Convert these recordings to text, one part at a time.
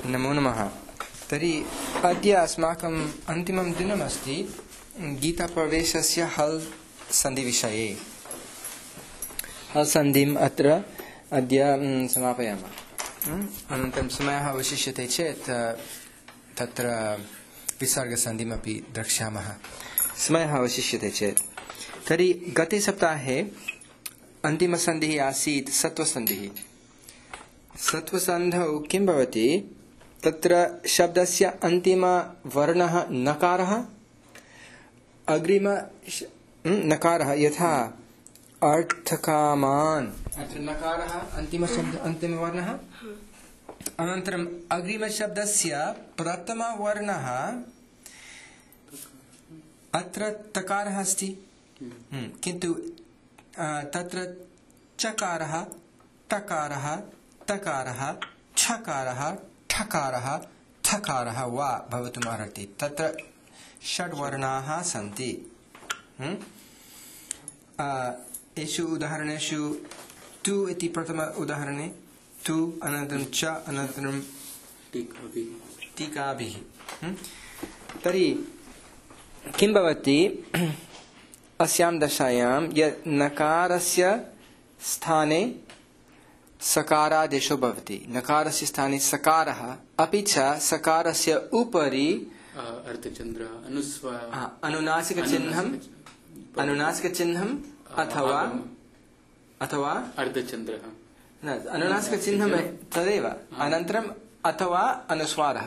नमो नमः। तर्हि अद्य अस्माकम् अन्तिमं दिनमस्ति गीताप्रवेशस्य हल् सन्धिविषये। हल् सन्धिम् अत्र अद्य समापयामः। अनन्तरं समयः अवशिष्यते चेत् तत्र विसर्गसन्धिमपि द्रक्ष्यामः, समयः अवशिष्यते चेत्। तर्हि गते सप्ताहे अन्तिमसन्धिः आसीत् सत्त्वसन्धिः। सत्त्वसन्धौ किं भवति? तत्र शब्दस्य अन्तिमवर्णः नकारः, अग्रिम नकारः, यथा अर्थकामान्, अत्र नकारः अन्तिमवर्णः, अनन्तरम् अग्रिमशब्दस्य प्रथमवर्णः अत्र तकारः अस्ति, किन्तु तत्र चकारः, टकारः, तकारः, छकारः, ठकारः, थकारः वा भवितुम् अर्हति। तत्र षड्वर्णाः सन्ति। एषु उदाहरणेषु तु इति प्रथम उदाहरणे तु, अनन्तरं च, अनन्तरं टीकाभिः। तर्हि किं भवति अस्यां दशायां? यत् नकारस्य स्थाने सकारादेशो भवति, नकारस्य स्थाने सकारः, अपि च सकारस्य उपरि अनुनासिकचिह्नम् अथवा अर्धचन्द्रः, अनुनासिकचिह्नं तदेव, अनन्तरम् अथवा अनुस्वारः,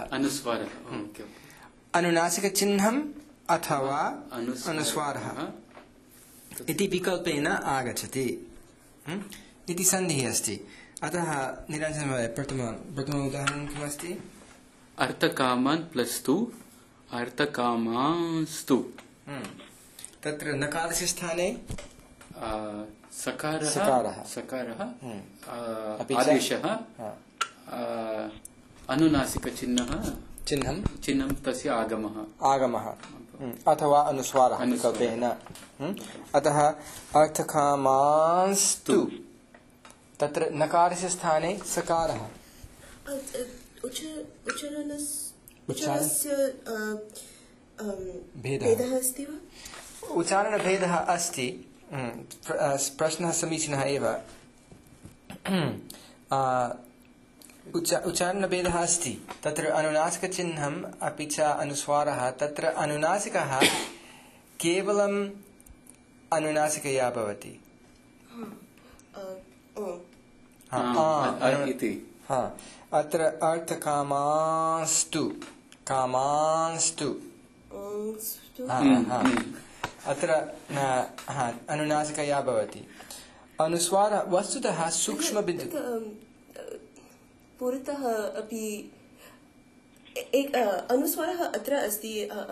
अनुनासिकचिह्नम् अथवा अनुस्वारः इति विकल्पेन आगच्छति इति सन्धिः अस्ति। अतः निरञ्जनमहोदय, प्रथम उदाहरणं किमस्ति? अर्थकामान् प्लस् तु अर्थकामांस्तु। तत्र नकारस्य स्थाने सकारः आदेशः, अनुनासिकचिह्नं तस्य आगमः अथवा अनुस्वारः विकल्पेन। अतः अर्थकामांस्तु, तत्र नकारस्य स्थाने सकारः। उच्चारणस्य भेदः अस्ति वा? उच्चारणभेदः अस्ति। प्रश्नः समीचीनः एव। उच्चारणभेदः अस्ति। तत्र अनुनासिकचिह्नम् अपि च अनुस्वारः, तत्र अनुनासिकः केवलम् अनुनासिकया भवति। अत्र अर्थकामांस्तु, कामांस्तु, अत्र अनुनासिकया भवति। अनुस्वारः वस्तुतः सूक्ष्मबिन्दु पुरतः अपि एक अनुस्वारः अत्र अस्ति।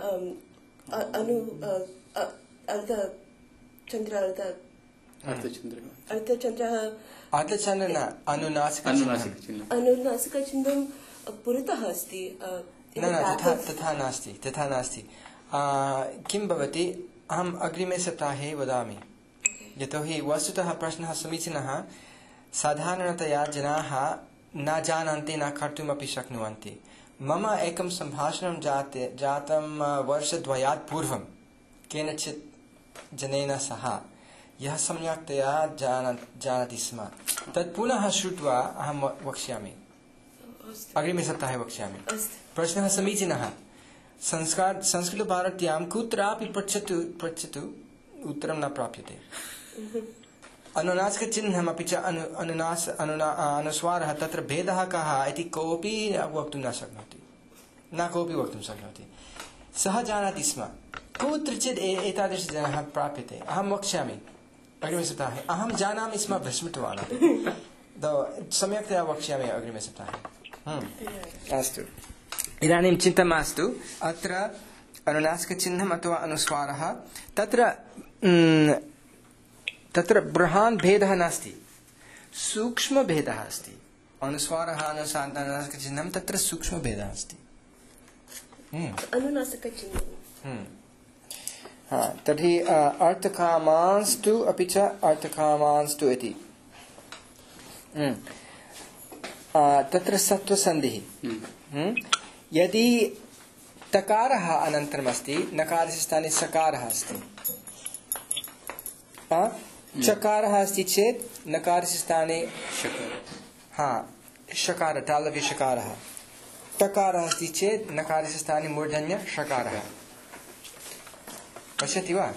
अनुनासिकचिह्नं पुरतः अस्ति। तथा नास्ति। किं भवति? अहम् अग्रिमे सप्ताहे वदामि। यतोहि वस्तुतः प्रश्नः समीचीनः। साधारणतया जनाः न जानन्ति, न कर्तुमपि शक्नुवन्ति। मम एकं सम्भाषणं जातं वर्षद्वयात् पूर्वं केनचित् जनेन सह, यः सम्यक्तया जानाति स्म। तत् पुनः श्रुत्वा अहं वक्ष्यामि, अग्रिमे सप्ताहे वक्ष्यामि। प्रश्नः समीचीनः। संस्कृतभारत्यां कुत्रापि पृच्छतु उत्तरं न प्राप्यते। अनुनासिकचिह्नमपि च अनुस्वारः, तत्र भेदः कः इति कोऽपि वक्तुं न शक्नोति, सः जानाति स्म। कुत्रचित् एतादृशजनाः प्राप्यते। अहं वक्ष्यामि अग्रिमे सप्ताहे। अहं जानामि स्म, विस्मृतवान्। सम्यक्तया वक्ष्यामि अग्रिमे सप्ताहे। अस्तु, इदानीं चिन्ता मास्तु। अत्र अनुनासिकचिह्नम् अथवा अनुस्वारः, तत्र बृहन् भेदः नास्ति, सूक्ष्मभेदः अस्ति। अनुस्वारः, अनुनासिकचिह्नं, तत्र सूक्ष्मभेदः अस्ति। तर्हि अर्थकामांस्तु अपि च अर्थकामांस्तु इति। तत्र सत्त्वसन्धिः। यदि तकारः अनन्तरम् अस्ति, नकारस्य स्थाने सकारः अस्ति, चकारः अस्ति चेत् नकारस्य स्थाने शकार, तालव्य शकारः। टकारः अस्ति चेत् नकारस्य स्थाने मूर्धन्य षकारः। पश्यति वा?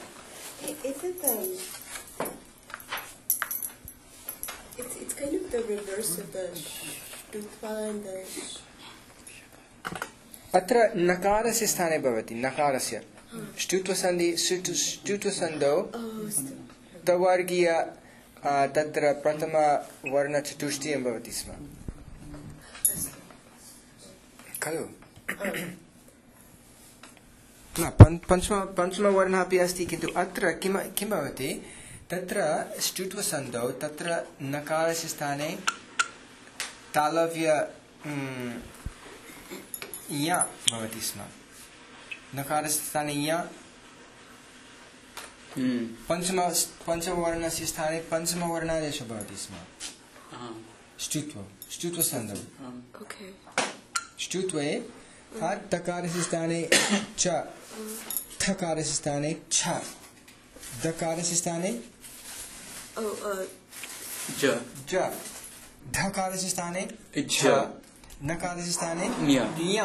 It's kind of the reverse of the shtutva and the अत्र नकारस्य स्थाने भवति, नकारस्य ष्टुत्वसन्धौ तवर्गीय तत्र प्रथमवर्णचतुष्टयं भवति स्म खलु? पञ्चमवर्णः अपि अस्ति, किन्तु अत्र किं भवति, तत्र ष्टुत्वसन्धौ तत्र नकारस्य स्थाने तालव्य या भवति स्म, नकारस्य स्थाने या, पञ्चमवर्णस्य स्थाने पञ्चमवर्णादेशः भवति स्म। ष्टुत्वसन्धौ ष्टुत्वे तकारस्य स्थाने च, थकारस्य स्थाने छ, दकारस्य स्थाने ज, धकारस्य स्थाने झ, नकारस्य स्थाने ञ,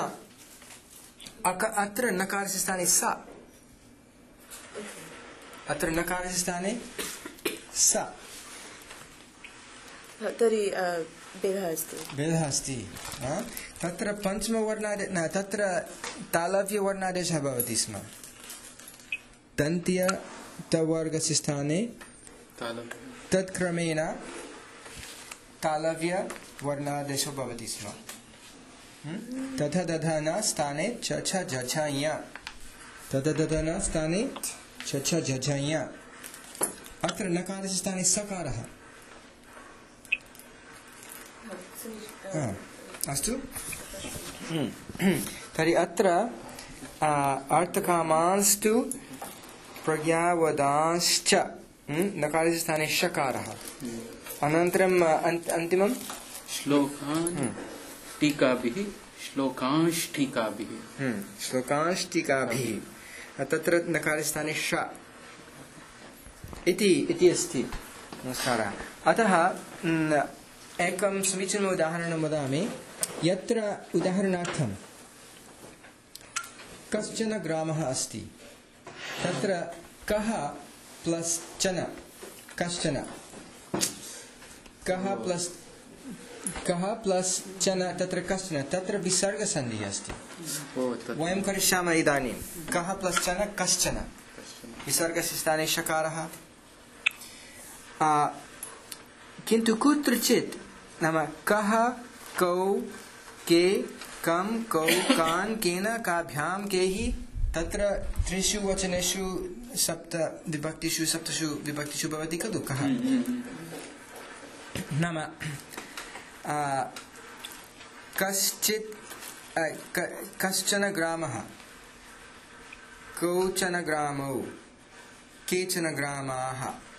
अत्र नकारस्य स्थाने स, अत्र नकारस्य स्थाने स। तर्हि भेदः अस्ति। तत्र पञ्चमवर्णादेशः न, तत्र तालव्यवर्णादेशः भवति स्म, तन्त्य तवर्गस्य स्थाने तत्क्रमेण तालव्यवर्णादेशो भवति स्म। तथा दधन स्थाने च छ झ छ ञ, तथा दधन स्थाने च छ झ छ ञ। अत्र नकारस्य स्थाने सकारः। अस्तु, तर्हि अत्र अर्थकामांस्तु प्रज्ञावदांश्च नकारस्य स्थाने षकारः। अनन्तरम् अन्तिमं श्लोकान् टीकाभिः, श्लोकांश्टीकाभिः, तत्र नकारस्य स्थाने ष इति अस्ति। नमस्कारः। अतः एकं समीचीनम् उदाहरणं वदामि। यत्र उदाहरणार्थं कश्चन ग्रामः अस्ति, तत्र कः प्लस् चन, कश्चन, कः प्लस् चन, तत्र कश्चन, तत्र विसर्गसन्धिः अस्ति। वयं करिष्यामः इदानीं। कः प्लस् चन, कश्चन, विसर्गस्य स्थाने षकारः। किन्तु कुत्रचित्, नाम कः, कौ, के, कं, कौ, कान्, केन, काभ्यां, कैः, तत्र त्रिषु वचनेषु सप्तषु विभक्तिषु भवति खलु कः। नाम कश्चन ग्रामः, कौचन ग्रामौ, केचन ग्रामाः,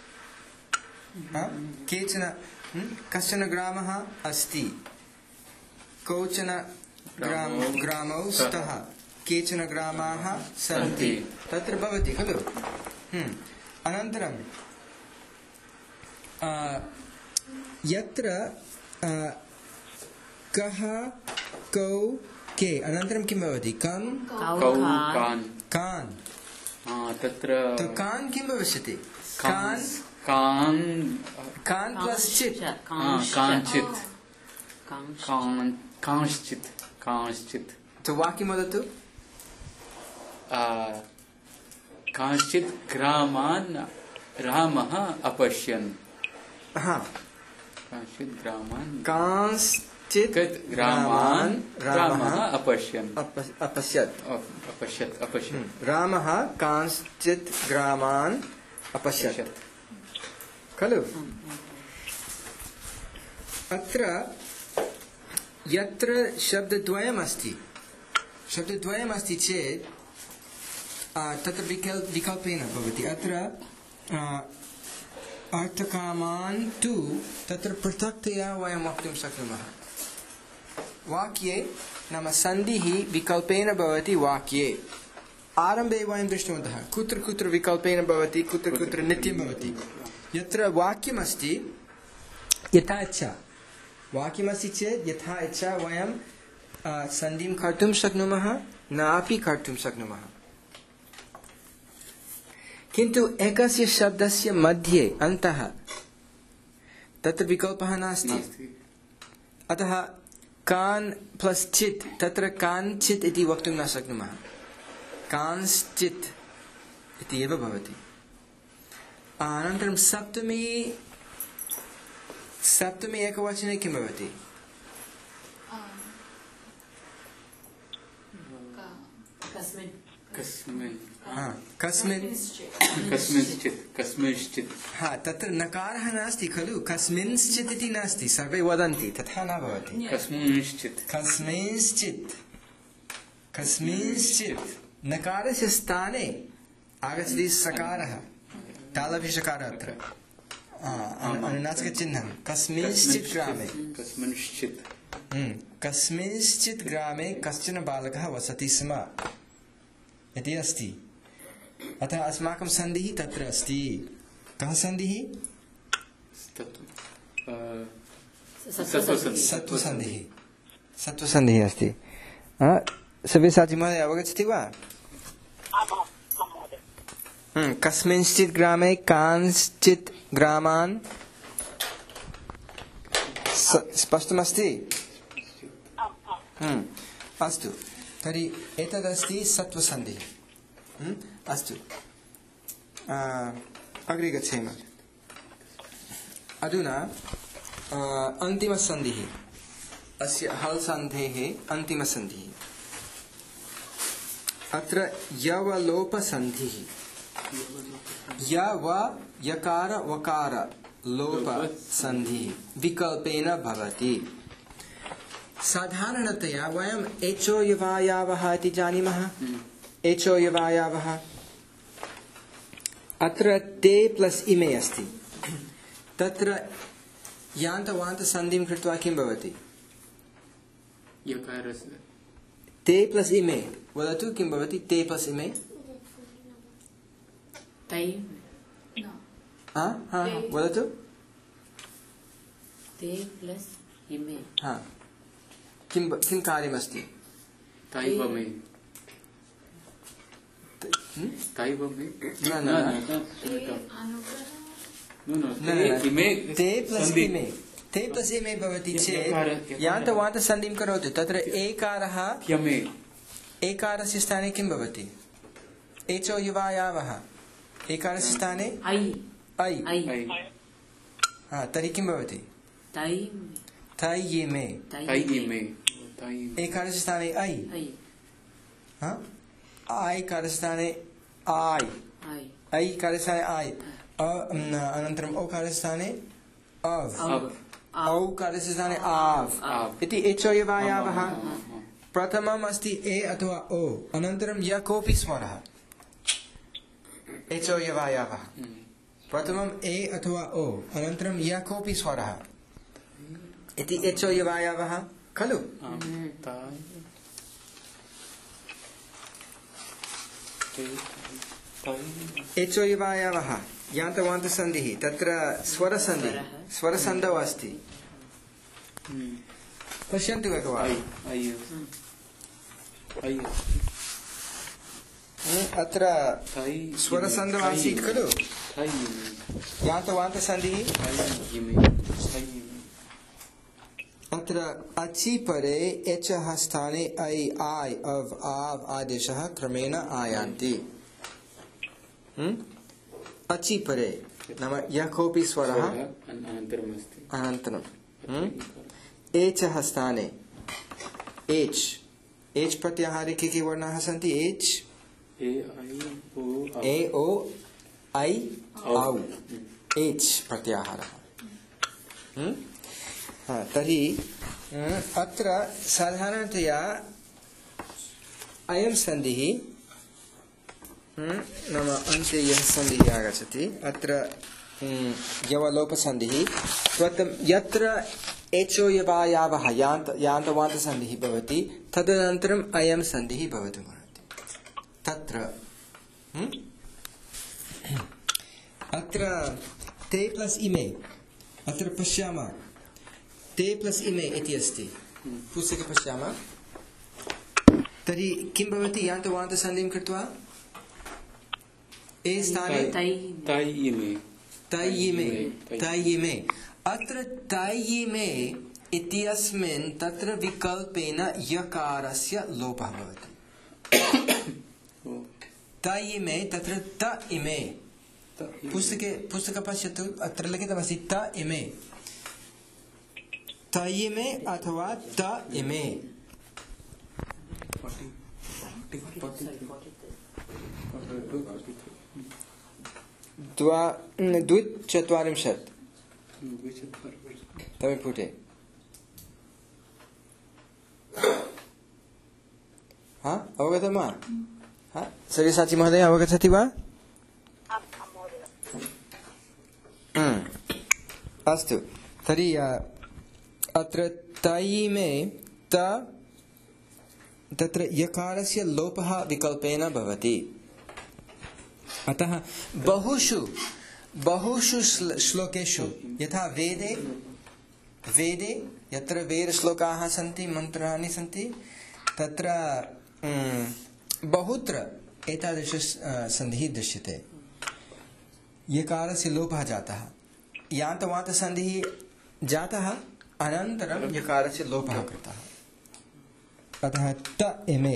कश्चन ग्रामः अस्ति, कौचन ग्रामौ स्तः, केचन ग्रामाः सन्ति, तत्र भवति खलु। अनन्तरं यत्र कः, कौ, के, अनन्तरं किं भवति, कं, कान्, तत्र कान् किं भविष्यति, कान् प्लस् चित्, कांश्चित्। तो वाक्यं वदतु। कांश्चित् ग्रामान् रामः अपश्यन्। कांश्चित् ग्रामान् रामः अपश्यत्। रामः कांश्चित् ग्रामान् अपश्यत् खलु। अत्र यत्र शब्दद्वयमस्ति चेत् तत्र विकल्पेन भवति। अत्र अर्थकामान् तु तत्र पृथक्तया वयं वक्तुं शक्नुमः। वाक्ये नाम सन्धिः विकल्पेन भवति वाक्ये आरम्भे वयं दृष्टवन्तः कुत्र कुत्र विकल्पेन भवति कुत्र कुत्र नित्यं भवति यत्र वाक्यमस्ति यथा इच्छा वाक्यमस्ति चेत् यथा इच्छा वयं सन्धिं कर्तुं शक्नुमः नापि कर्तुं शक्नुमः किन्तु एकस्य शब्दस्य मध्ये अन्तः तत्र विकल्पः नास्ति अतः कान् प्लस् चित् तत्र काञ्चित् इति वक्तुं न शक्नुमः कांश्चित् इति एव भवति अनन्तरं सप्तमी एकवचने किं भवति कस्मिंश्चित् हाँ तत्र नकारः नास्ति खलु कस्मिंश्चित् इति नास्ति सर्वे वदन्ति तथा न भवति कस्मिंश्चित् नकारस्य स्थाने आगच्छति सकारः तालव्यषकारः अत्र अनुनासिकचिह्नं कस्मिंश्चित् ग्रामे कश्चन बालकः वसति स्म इति अस्ति अतः अस्माकं सन्धिः तत्र अस्ति कः सन्धिः सत्त्वसन्धिः अस्ति सव्यसाची महोदय अवगच्छति वा कस्मिंश्चित् ग्रामे कांश्चित् ग्रामान् स्पष्टमस्ति अस्तु तर्हि एतदस्ति सत्त्वसन्धिः अस्तु अग्रे गच्छेम अधुना अन्तिमसन्धिः अस्य हल् सन्धेः अन्तिमसन्धिः अत्र यवलोपसन्धिः यव यकार वकार लोप सन्धिः विकल्पेन भवति साधारणतया वयम् एचो यवायावः इति जानीमः एचो यवायावः अत्र ते प्लस् इमे अस्ति तत्र यान्तवान्त सन्धिं कृत्वा किं भवति ते प्लस् इमे वदतु किं भवति ते प्लस् इमे वदतु ते प्लस् इमे किं कार्यमस्ति ते प्लस् इमे भवति चेत् यान्तवान्त सन्धिं करोतु तत्र एकारः एकारस्य स्थाने किं भवति एचो युवायावः एकारस्य स्थाने ऐ तर्हि किं भवति तयिमे एकारस्य स्थाने ऐ ऐ कारस्य स्थाने ऐ कारस्य स्थाने ऐ अनन्तरम् ओ कारस्य स्थाने अव् औ कारस्य स्थाने आव् इति एचो यवायावः प्रथमम् अस्ति ए अथवा ओ अनन्तरं य कोऽपि स्वरः एचो यवायावः प्रथमम् ए अथवा ओ अनन्तरं य कोऽपि स्वरः इति एचो यवायावः खलु एचो यवायावः यान्तवान्तसन्धिः तत्र स्वरसन्धौ अस्ति पश्यन्तु एकवारम् अत्र स्वरसन्धौ आसीत् खलु यान्तवान्तसन्धिः अत्र अचि परे एचः स्थाने ऐ आय् अव् आव् आदेशः क्रमेण आयान्ति अचि परे नाम यः कोऽपि स्वरः अनन्तरम् एचः स्थाने एच् प्रत्याहारे के वर्णाः सन्ति एच् ए ओ ऐ औ एच् प्रत्याहारः तर्हि अत्र साधारणतया अयं सन्धिः नाम अन्ते यः सन्धिः आगच्छति अत्र यवलोपसन्धिः यत्र एचो यवायावः यान्तवान्तसन्धिः भवति तदनन्तरम् अयं सन्धिः भवितुमर्हति तत्र अत्र ते प्लस् इमे अत्र पश्यामः ते प्लस् इमे इति अस्ति पुस्तके पश्यामः तर्हि किं भवति यान्तवान्तसन्धिं कृत्वा ए स्थाने तयिमे अत्र तयिमे इत्यस्मिन् तत्र विकल्पेन यकारस्य लोपः भवति तयिमे तत्र त इमे पुस्तके पश्यतु अत्र लिखितमस्ति त इमे तयिमे अथवा त इमे द्विचत्वारिंशत् तमे पुटे अवगतं वा सव्यसाची महोदय अवगच्छति वा अस्तु तर्हि अत्र तयिमे तत्र यकारस्य लोपः विकल्पेन भवति अतः बहुषु श्लोकेषु यथा वेदे यत्र वेदश्लोकाः सन्ति मन्त्राणि सन्ति तत्र बहुत्र एतादृश सन्धिः दृश्यते यकारस्य लोपः जातः यान्तवान्तसन्धिः जातः अनन्तरं यकारस्य लोपः कृतः अतः त इमे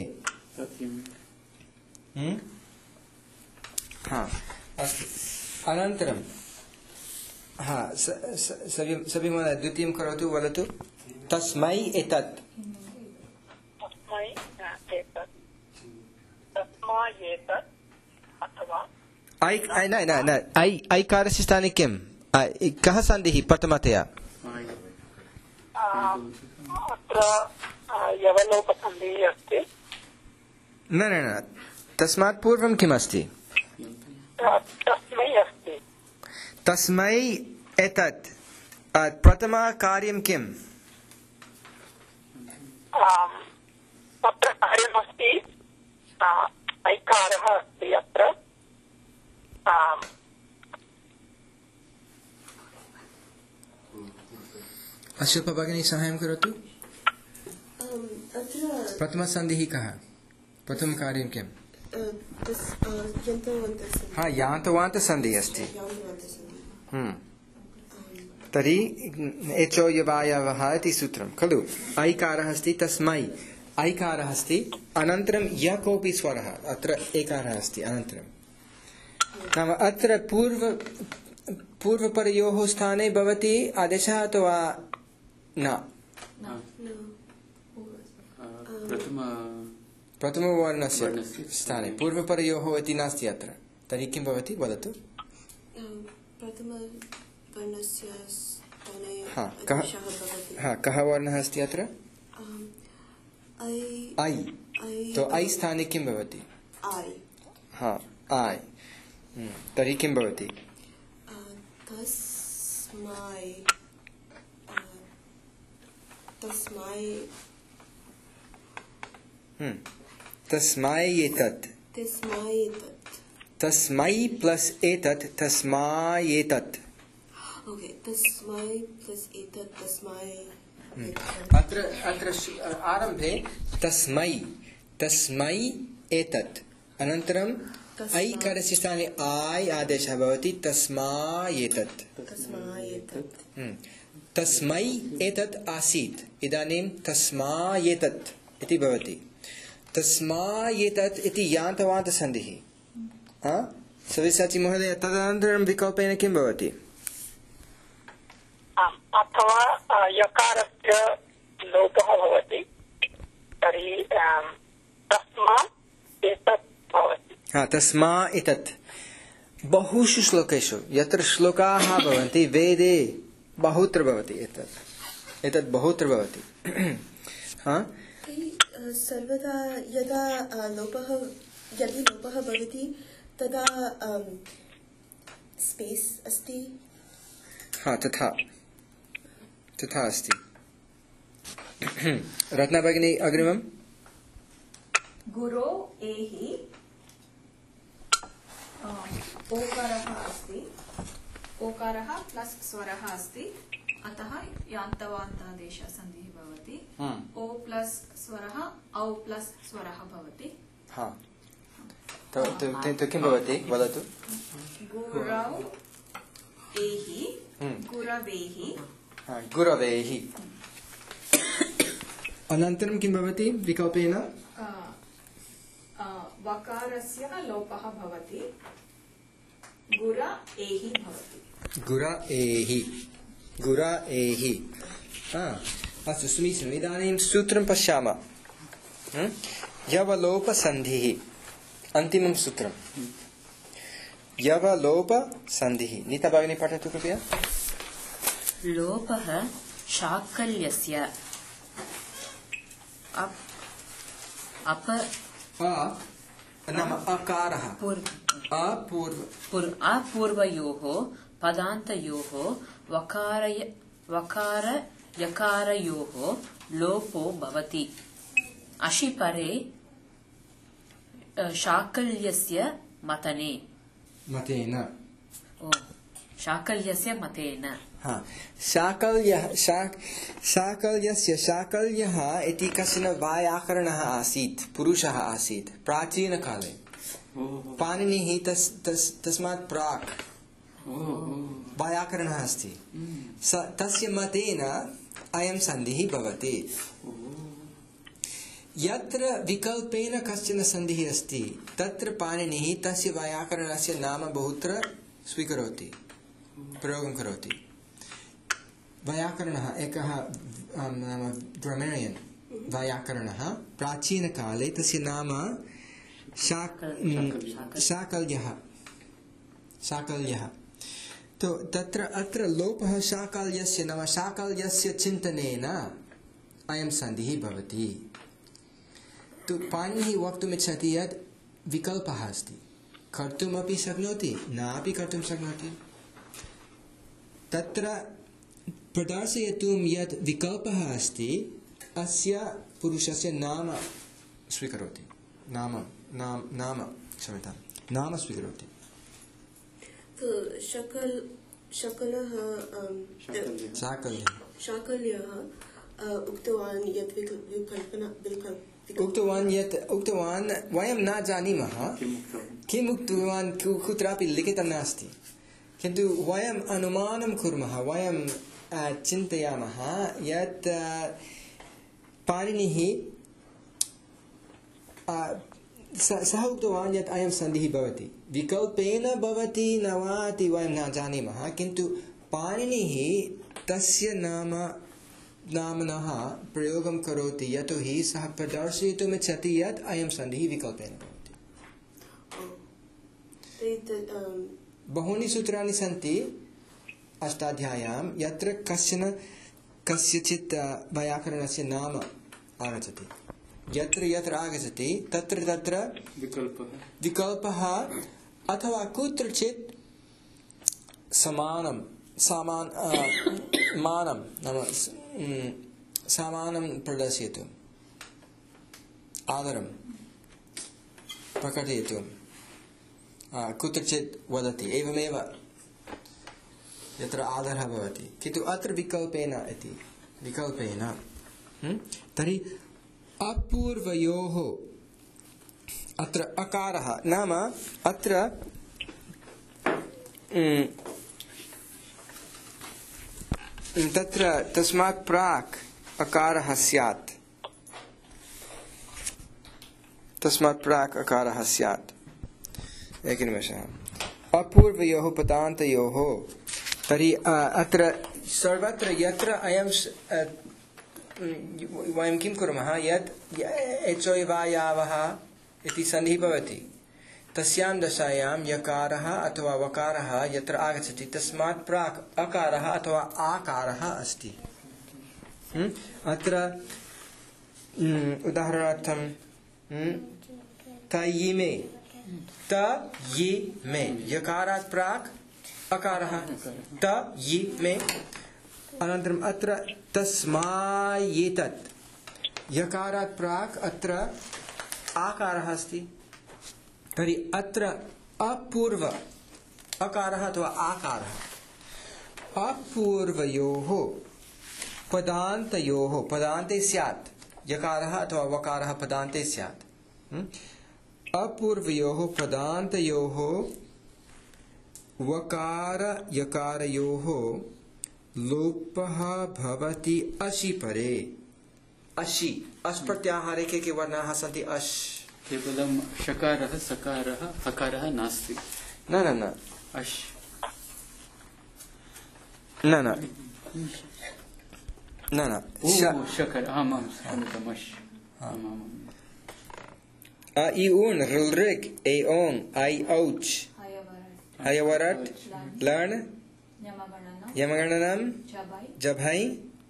अस्तु अनन्तरं सभी महोदय द्वितीयं करोतु वदतु तस्मै एतत् ऐकारस्य स्थाने किं कः सन्धिः प्रथमतया यवलोपसन्धिः अस्ति न तस्मात् पूर्वं किमस्ति तस्मै अस्ति तस्मै एतत् प्रथमकार्यं किम् अत्र कार्यमस्ति ऐकारः अस्ति अत्र अशोक भगिनी साहाय्यं करोतु प्रथमसन्धिः कः प्रथमकार्यं किम् यान्तवान्तसन्धिः अस्ति तर्हि एचो यवायवः इति सूत्रं खलु ऐकारः अस्ति तस्मै ऐकारः अस्ति अनन्तरं यः कोऽपि स्वरः अत्र एकारः अस्ति अनन्तरं नाम अत्र पूर्वपरयोः स्थाने भवति आदेशः अथवा न प्रथमवर्णस्य स्थाने पूर्वपरयोः इति नास्ति अत्र तर्हि किं भवति वदतु कः वर्णः अस्ति अत्र ऐ तो ऐ स्थाने किं भवति ऐ तर्हि किं भवति तस्मै एतत् तस्मै प्लस् एतत् तस्मायेतत् अत्र आरम्भे तस्मै एतत् अनन्तरं ऐकारस्य स्थाने आय् आदेशः भवति तस्मायेतत् तस्मै एतत् आसीत् इदानीं तस्मायेतत् इति भवति तस्मायेतत् इति यान्तवान्तसन्धिः सव्यसाची महोदय तदनन्तरं विकल्पेन किं भवति अथवा यकारस्य लोपः भवति तर्हि तस्मा एतत् भवति तस्मा एतत् बहुषु श्लोकेषु यत्र श्लोकाः भवन्ति वेदे बहुत्र भवति एतत् बहुत्र भवति सर्वदा यदि लोपः भवति तदा स्पेस अस्ति तथा अस्ति रत्ना भगिनी अग्रिमम् गुरो एहि ओकारः अस्ति ओकारः प्लस् स्वरः अस्ति अतः यान्तवान्तादेश सन्धिः भवति ओ प्लस् स्वरः औ प्लस् स्वरः भवति किं भवति वदतु गुरौ एहि गुरवेहि गुरवेहि अनन्तरं किं भवति विकल्पेन वकारस्य लोपः भवति गुर एहि भवति गुर एहि अस्तु समीचीनम् इदानीं सूत्रं पश्यामः यवलोपसन्धिः अन्तिमं सूत्रं यवलोपसन्धिः नीता भगिनी पठतु कृपया लोपः शाकल्यस्य नाम अकारः अपूर्वयोः पदान्तयोः वकार यकारयोः लोपो भवति अशिपरे शाकल्यस्य मतेन शाकल्यस्य मतेन शाकल्यः इति कश्चन वैयाकरणः आसीत् पुरुषः आसीत् प्राचीनकाले पाणिनिः तस्मात् प्राक् वैयाकरणः अस्ति तस्य मतेन अयं सन्धिः भवति यत्र विकल्पेन कश्चन सन्धिः अस्ति तत्र पाणिनिः तस्य वैयाकरणस्य नाम बहुत्र स्वीकरोति प्रयोगं करोति वैयाकरणः एकः नाम ग्रामेरियन् वैयाकरणः प्राचीनकाले तस्य नाम शाकल्यः तो अत्र लोपः शाकल्यस्य नाम शाकल्यस्य चिन्तनेन अयं सन्धिः भवति तो पाणिनिः वक्तुमिच्छति यत् विकल्पः अस्ति कर्तुमपि शक्नोति नापि कर्तुं शक्नोति तत्र प्रदर्शयितुं यत् विकल्पः अस्ति अस्य पुरुषस्य नाम स्वीकरोति नाम स्वीकरोति तो शाकल्यः उक्तवान् यत् उक्तवान् वयं न जानीमः किम् उक्तवान् कुत्रापि लिखितं नास्ति किन्तु वयम् अनुमानं कुर्मः वयं चिन्तयामः यत् पाणिनिः सः उक्तवान् यत् अयं सन्धिः भवति विकल्पेन भवति न वा इति वयं न जानीमः किन्तु पाणिनिः तस्य नाम्नः प्रयोगं करोति यतोहि सः प्रदर्शयितुमिच्छति यत् अयं सन्धिः विकल्पेन भवति बहूनि सूत्राणि सन्ति अष्टाध्याय्यां यत्र कस्यचित् वैयाकरणस्य नाम आगच्छति यत्र आगच्छति तत्र विकल्पः अथवा कुत्रचित् समानं प्रदर्शयितुम् आदरं प्रकटयितुं कुत्रचित् वदति एवमेव यत्र आदरः भवति किन्तु अत्र विकल्पेन तर्हि अपूर्वयोः अत्र अकारः नाम अत्र तत्र तस्मात् प्राक् अकारः स्यात् एकनिमेषः अपूर्वयोः पदान्तयोः तर्हि अत्र सर्वत्र यत्र अयं वयं किं कुर्मः यत् एचोयवायावः इति सन्धिः भवति तस्यां दशायां यकारः अथवा वकारः यत्र आगच्छति तस्मात् प्राक् अकारः अथवा आकारः अस्ति अत्र उदाहरणार्थं तयिमे यकारात् प्राक् अकारः तयिमे अनन्तरम् अत्र तस्मायेतत् यकारात् प्राक् अत्र आकारः अस्ति तर्हि अत्र अपूर्व अकारः अथवा आकारः अपूर्वयोः पदान्तयोः पदान्ते स्यात् यकारः अथवा वकारः पदान्ते स्यात् अपूर्वयोः पदान्तयोः वकार यकारयोः लोपः भवति अशि परे अशि अस् प्रत्याहारे के वर्णाः सन्ति अश् केवलं शकारः सकारः हकारः नास्ति न न न अश् न न न न शकार आमां सम्यक् अश् अ इ ऊन् ऋ ऋक् ए ओङ् ऐ औच् हयवरट् लण् यमगणनं जभै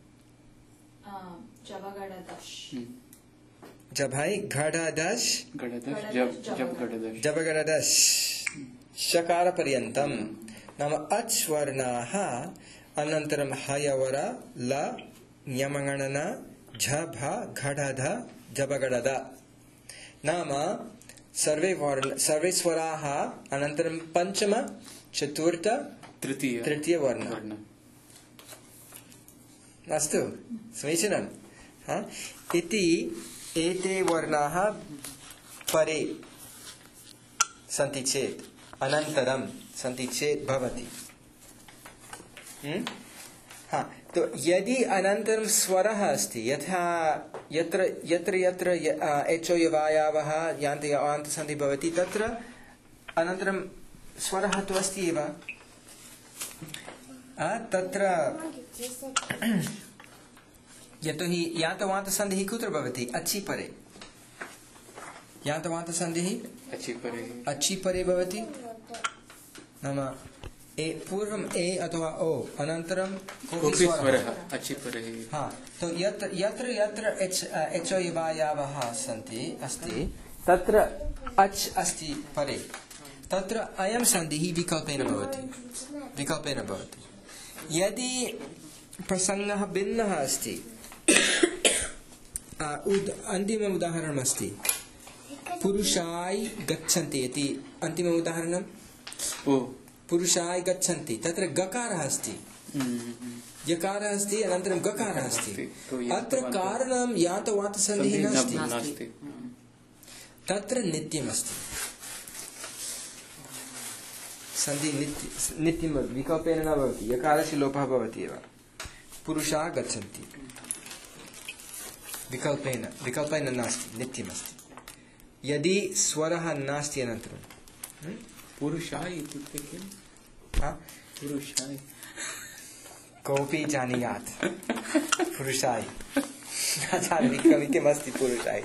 जभै घडदश् जबगडदश् शकारपर्यन्तं नाम अच् वर्णाः अनन्तरं हयवर ल यमगणन झभ घडध जबगडद नाम सर्वे स्वराः अनन्तरं पञ्चम चतुर्थ तृतीय वर्ण अस्तु समीचीनम् इति एते वर्णाः परे सन्ति चेत् अनन्तरं सन्ति चेत् भवति तो यदि अनन्तरं स्वरः अस्ति यथा यत्र यत्र यत्र एचो यवायावः यान्त यान्तसन्धि भवति तत्र अनन्तरं स्वरः तु अस्ति एव तत्र यतोहि यान्तवान्तसन्धिः कुत्र भवति अचि परे यान्तवान्तसन्धिः अचि परे भवति नाम ए पूर्वम् ए अथवा ओ अनन्तरं कोऽपि स्वरः अचि परे तो यत्र यत्र एचो यवायावः सन्ति अस्ति तत्र अच् अस्ति परे तत्र अयं सन्धिः विकल्पेन भवति यदि प्रसङ्गः भिन्नः अस्ति अन्तिमम् उदाहरणम् अस्ति पुरुषाय गच्छन्ति इति अन्तिमम् उदाहरणं पुरुषाय गच्छन्ति तत्र गकारः अस्ति यकारः अस्ति अनन्तरं गकारः अस्ति अत्र कारणं यान्तवान्तसन्धिः नास्ति तत्र नित्यमस्ति सन्धि नित्यं विकल्पेन न भवति यकारस्य लोपः भवति एव पुरुषाः गच्छन्ति विकल्पेन नास्ति नित्यमस्ति यदि स्वरः नास्ति अनन्तरं पुरुषाय इत्युक्ते किं पुरुषाय कोऽपि जानीयात् पुरुषाय न जानामि किमस्ति पुरुषाय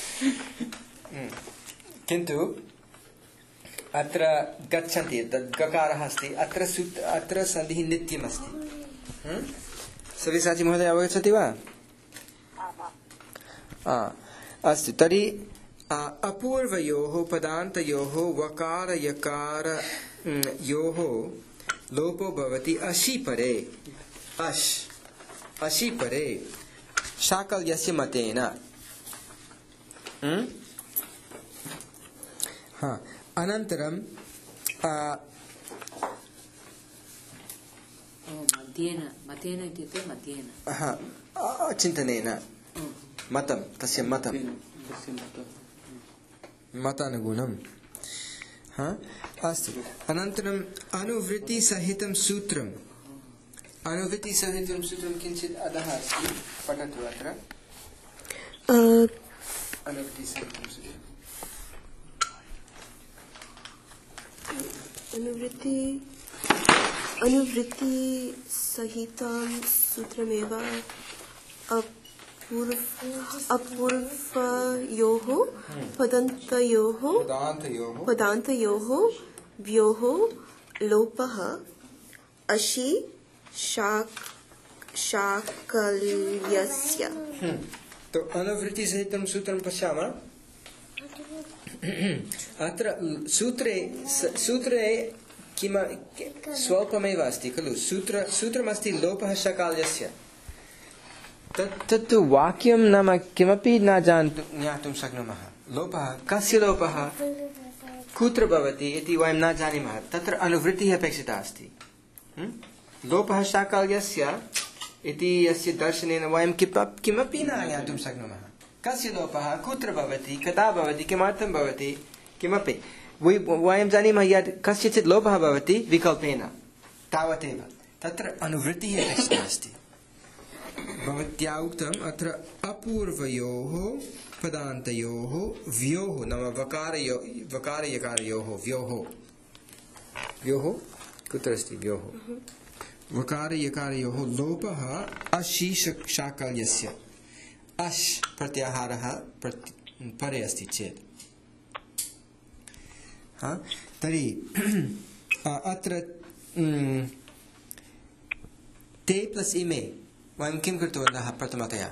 किन्तु अत्र गच्छन्ति तद् गकारः अस्ति अत्र सन्धिः नित्यमस्ति सव्यसाची महोदय अवगच्छति वा अस्तु तर्हि अपूर्वयोः पदान्तयोः वकार यकार योः लोपो भवति अशि परे अशि परे शाकल्यस्य मतेन अनन्तरं मतेन इत्युक्ते मध्येन चिन्तनेन मतं तस्य मतानुगुणम् अस्तु अनन्तरम् अनुवृत्तिसहितं सूत्रम् किञ्चित् अधः अस्ति पठतु अत्र अनुवृत्तिसहितं सूत्रम् अनुवृत्तिसहितं सूत्रमेव अपूर्वयोः पदान्तयोः व्योः लोपः अशि शाकल्यस्य तो अनुवृत्तिसहितं सूत्रं पश्यामः अत्र सूत्रे किम स्वल्पमेव अस्ति खलु सूत्रमस्ति लोपः शकाल्यस्य तत्तु वाक्यं नाम किमपि न ज्ञातुं शक्नुमः लोपः कस्य लोपः कुत्र भवति इति वयं न जानीमः तत्र अनुवृत्तिः अपेक्षिता अस्ति लोपः शाकाल्यस्य इति यस्य दर्शनेन वयं किमपि न ज्ञातुं शक्नुमः कस्य लोपः कुत्र भवति कदा भवति किमर्थं भवति किमपि वयं जानीमः यत् कस्यचित् लोपः भवति विकल्पेन तावदेव तत्र अनुवृत्तिः अपेक्षिता अस्ति भवत्या उक्तम् अत्र अपूर्वयोः पदान्तयोः व्योः नाम वकारयकारयोः व्योः कुत्र अस्ति व्योः वकारयकारयोः लोपः अशीशाकाल्यस्य अश् प्रत्याहारः परे अस्ति चेत् तर्हि अत्र ते प्लस् इमे वयं किं कृतवन्तः प्रथमतया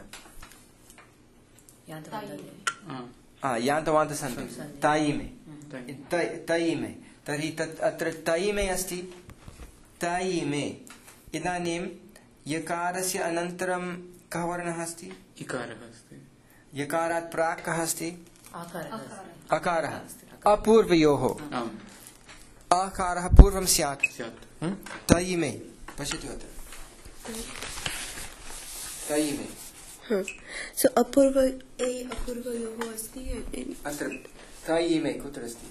यान्तवान्तसन्धि तयिमे तर्हि तत् अत्र तयिमे अस्ति तयिमे इदानीं यकारस्य अनन्तरं कः वर्णः अस्ति इकारः अस्ति यकारात् प्राक् कः अस्ति अकारः अपूर्वयोः अकारः पूर्वं स्यात् तयिमे पश्यतु अत्र तयिमे So अपूर्वयोः अस्ति अत्र तयिमे कुत्र अस्ति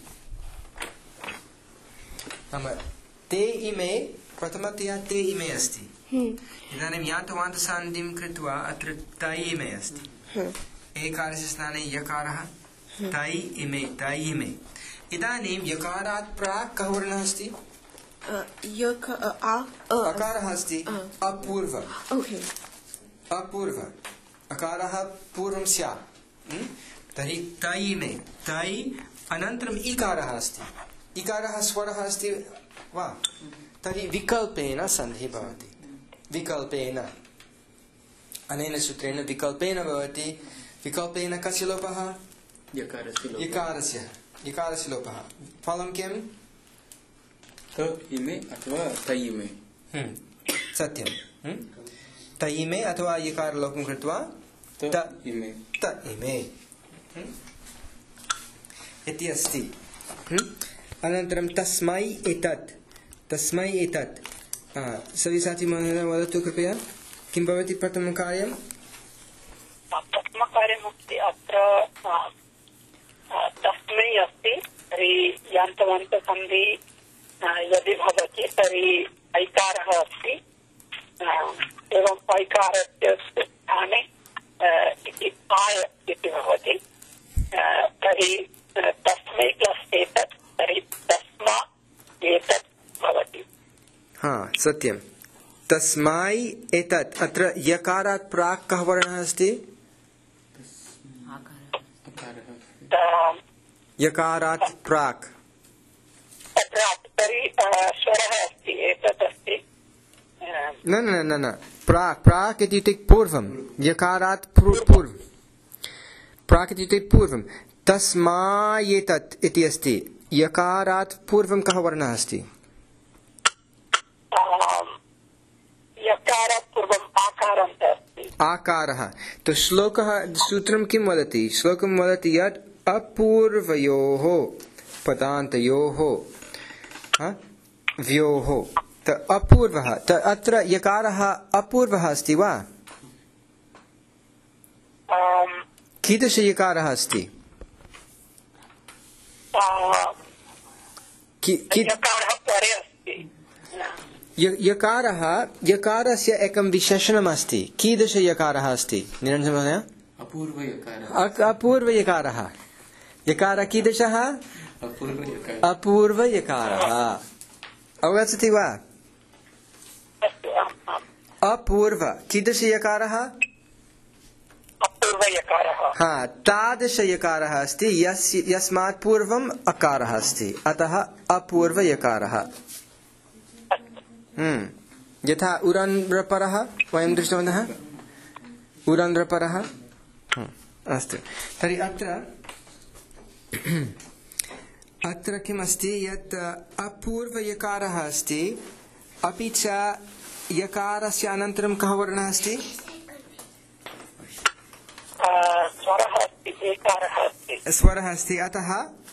नाम ते इमे प्रथमतया ते इमे अस्ति इदानीं यान्तवान्तसन्धिं कृत्वा अत्र तयिमे अस्ति एकारस्य स्थाने यकारः तयिमे तयिमे इदानीं यकारात् प्राक् कः वर्णः अस्ति अकारः अस्ति अपूर्व अपूर्व अकारः पूर्वं स्यात् तर्हि तयिमे तयि अनन्तरम् इकारः अस्ति इकारः स्वरः अस्ति वा तर्हि विकल्पेन सन्धिः भवति विकल्पेन अनेन सूत्रेण विकल्पेन भवति विकल्पेन कस्य लोपः यकारस्य लोपः फलं किं तयिमे अथवा तयिमे सत्यं तयिमे अथवा यकारलोपं कृत्वा तयिमे इति अस्ति अनन्तरं तस्मै एतत् सविसाची महोदय वदतु कृपया किं भवति प्रथमं कार्यं प्रथमकार्यमस्ति अत्र तस्मै अस्ति तर्हि यान्तवान्तसन्धि यदि भवति तर्हि ऐकारः अस्ति एवं ऐकारस्य स्थाने इति आय इति भवति तर्हि तस्मै प्लस् एतत् तर्हि तस्मा एतत् भवति सत्यं तस्मै एतत् अत्र यकारात् प्राक् कः वर्णः अस्ति यकारात् प्राक् तर्हि स्वरः अस्ति एतत् अस्ति न प्राक् इत्युक्ते पूर्वं यकारात् पूर्वं प्राक् इत्युक्ते पूर्वं तस्मायेतत् इति अस्ति यकारात् पूर्वं कः वर्णः अस्ति यकारात् पूर्वम् आकारान्त अस्ति आकारः तो श्लोकः सूत्रं किं वदति श्लोकं वदति यत् अपूर्वयोः पदान्तयोः व्योः अपूर्वः अत्र यकारः अपूर्वः अस्ति वा कीदृश यकारः अस्ति यकारस्य एकं विशेषणम् अस्ति कीदृश यकारः अस्ति निरञ्जन महोदय अपूर्वयकारः यकारः कीदृशः अपूर्वयकारः अवगच्छति वा अपूर्व कीदृश यकारः तादृश यकारः अस्ति यस्मात् पूर्वम् अकारः अस्ति अतः अपूर्वयकारः यथा उरन्ध्रपरः वयं दृष्टवन्तः उरन्ध्रपरः अस्तु तर्हि अत्र अत्र किमस्ति यत् अपूर्वयकारः अस्ति अपि च यकारस्य अनन्तरं कः वर्णः अस्ति स्वरः अस्ति एकारः अस्ति स्वरः अस्ति अतः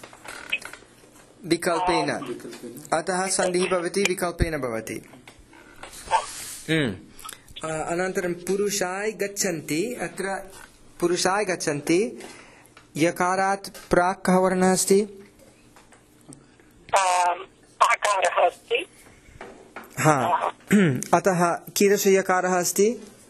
विकल्पेन अतः सन्धिः भवति विकल्पेन भवति अनन्तरं पुरुषाय गच्छन्ति अत्र पुरुषाय गच्छन्ति यकारात् प्राक् कः वर्णः अस्ति आकारः अस्ति हा अतः कीदृशयकारः अस्ति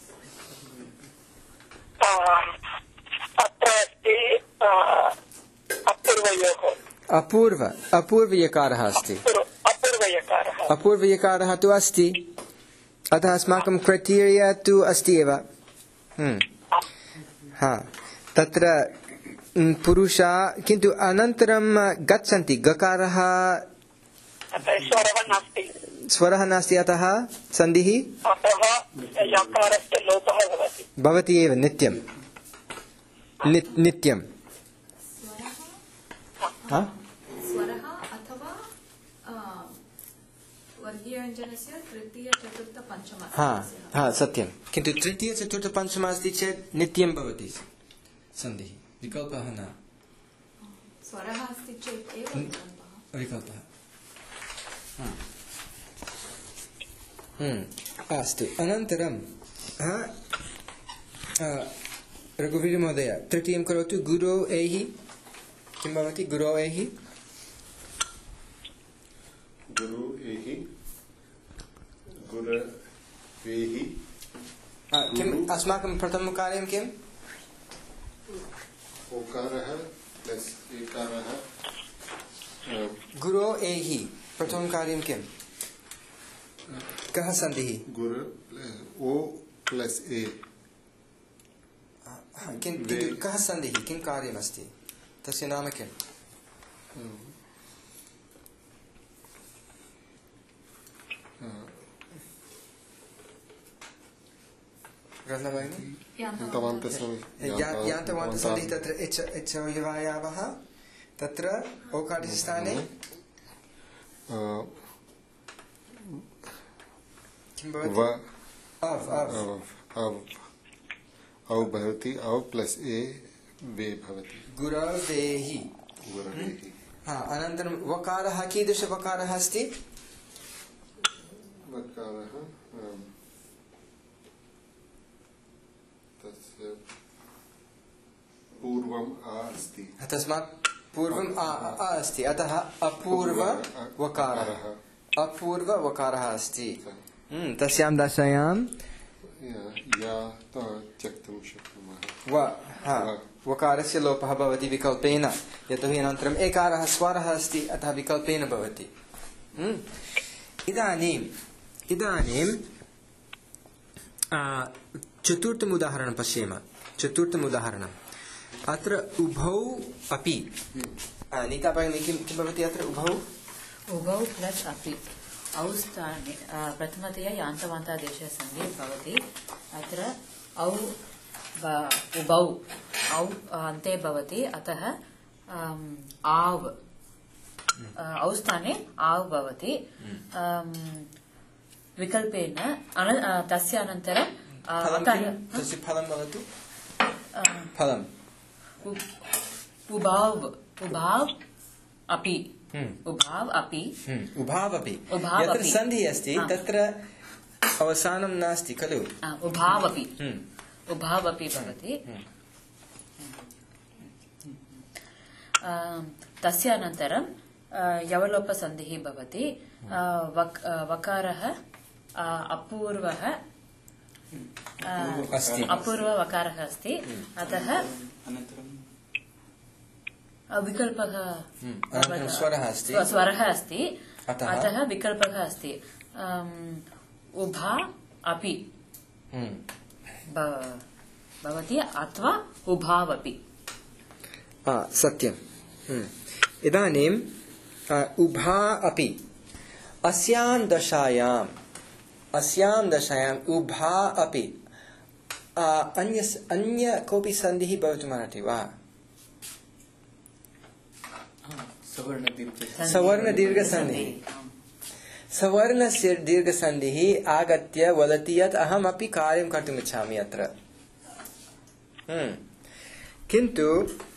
अत्र अस्ति अपूर्वयोः अपूर्वयकारः अस्ति अपूर्वयकारः अपूर्वयकारः तु अस्ति अतः अस्माकं क्राइटेरिया तु अस्ति एव हा तत्र पुरुषा किन्तु अनन्तरं गच्छन्ति गकारः स्वरः नास्ति अतः सन्धिः अतः यकारस्य लोपः भवति भवति एव नित्यं नित्यं स्वरः अथवा वर्गीयव्यञ्जनस्य तृतीय चतुर्थ पञ्चम हा सत्यं किन्तु तृतीय चतुर्थ पञ्चम अस्ति चेत् नित्यं भवति सन्धिः विकल्पः न स्वरः अस्ति चेत् एव विकल्पः अस्तु अनन्तरं रघुवीरमहोदय तृतीयं करोतु गुरो एहि किं भवति गुरो एहि गुरु एहि गुरवेहि किम् अस्माकं प्रथमं कार्यं किम् ओकारः प्लस् एकारः गुरो एहि प्रथमं कार्यं किम् कः सन्धिः गुर ओ प्लस् ए किन्तु कः सन्धिः किं कार्यमस्ति तस्य नाम किम् यान्तवान्तसन्धिः तत्र इच्छवयवायावः तत्र ओकारस्य स्थाने किं भवति औ भवति औ प्लस् ए वे भवति गुरवेहि अनन्तरं वकारः कीदृशवकारः अस्ति वकारः तस्य पूर्वम् आ अस्ति तस्मात् पूर्वम् आ अस्ति अतः अपूर्ववकारः अस्ति तस्यां दशायां त्यक्तुं शक्नुमः वकारस्य लोपः भवति विकल्पेन यतोहि अनन्तरम् एकारः स्वरः अस्ति अतः विकल्पेन भवति इदानीं चतुर्थम् उदाहरणं पश्येम चतुर्थम् उदाहरणम् अत्र उभौ अपि नीता भगिनी किं भवति अत्र उभौ प्लस् अपि औ स्थाने प्रथमतया यान्तवान्तादेशः सन्धिः भवति अत्र औ उभौ औ अन्ते भवति अतः आव् औ स्थाने आव् भवति विकल्पेन तस्य अनन्तरं तस्य फलं भवतु फलम् उभाव् अपि यत्र सन्धिः अस्ति तत्र अवसानं नास्ति खलु उभावपि भवति तस्य अनन्तरं यवलोपसन्धिः भवति वकारः अपूर्ववकारः अस्ति अतः विकल्पः स्वरः अस्ति अतः विकल्पः अस्ति उभा अपि भवति अथवा उभावपि सत्यम् इदानीम् उभा अपि अस्यां दशायाम् उभा अपि अन्य कोऽपि सन्धिः भवितुमर्हति वा सवर्ण दीर्घ संधि सवर्णस्य दीर्घ संधिः आगत्य वदति यत् अहमपि कार्यं कर्तुम् इच्छामि अत्र किन्तु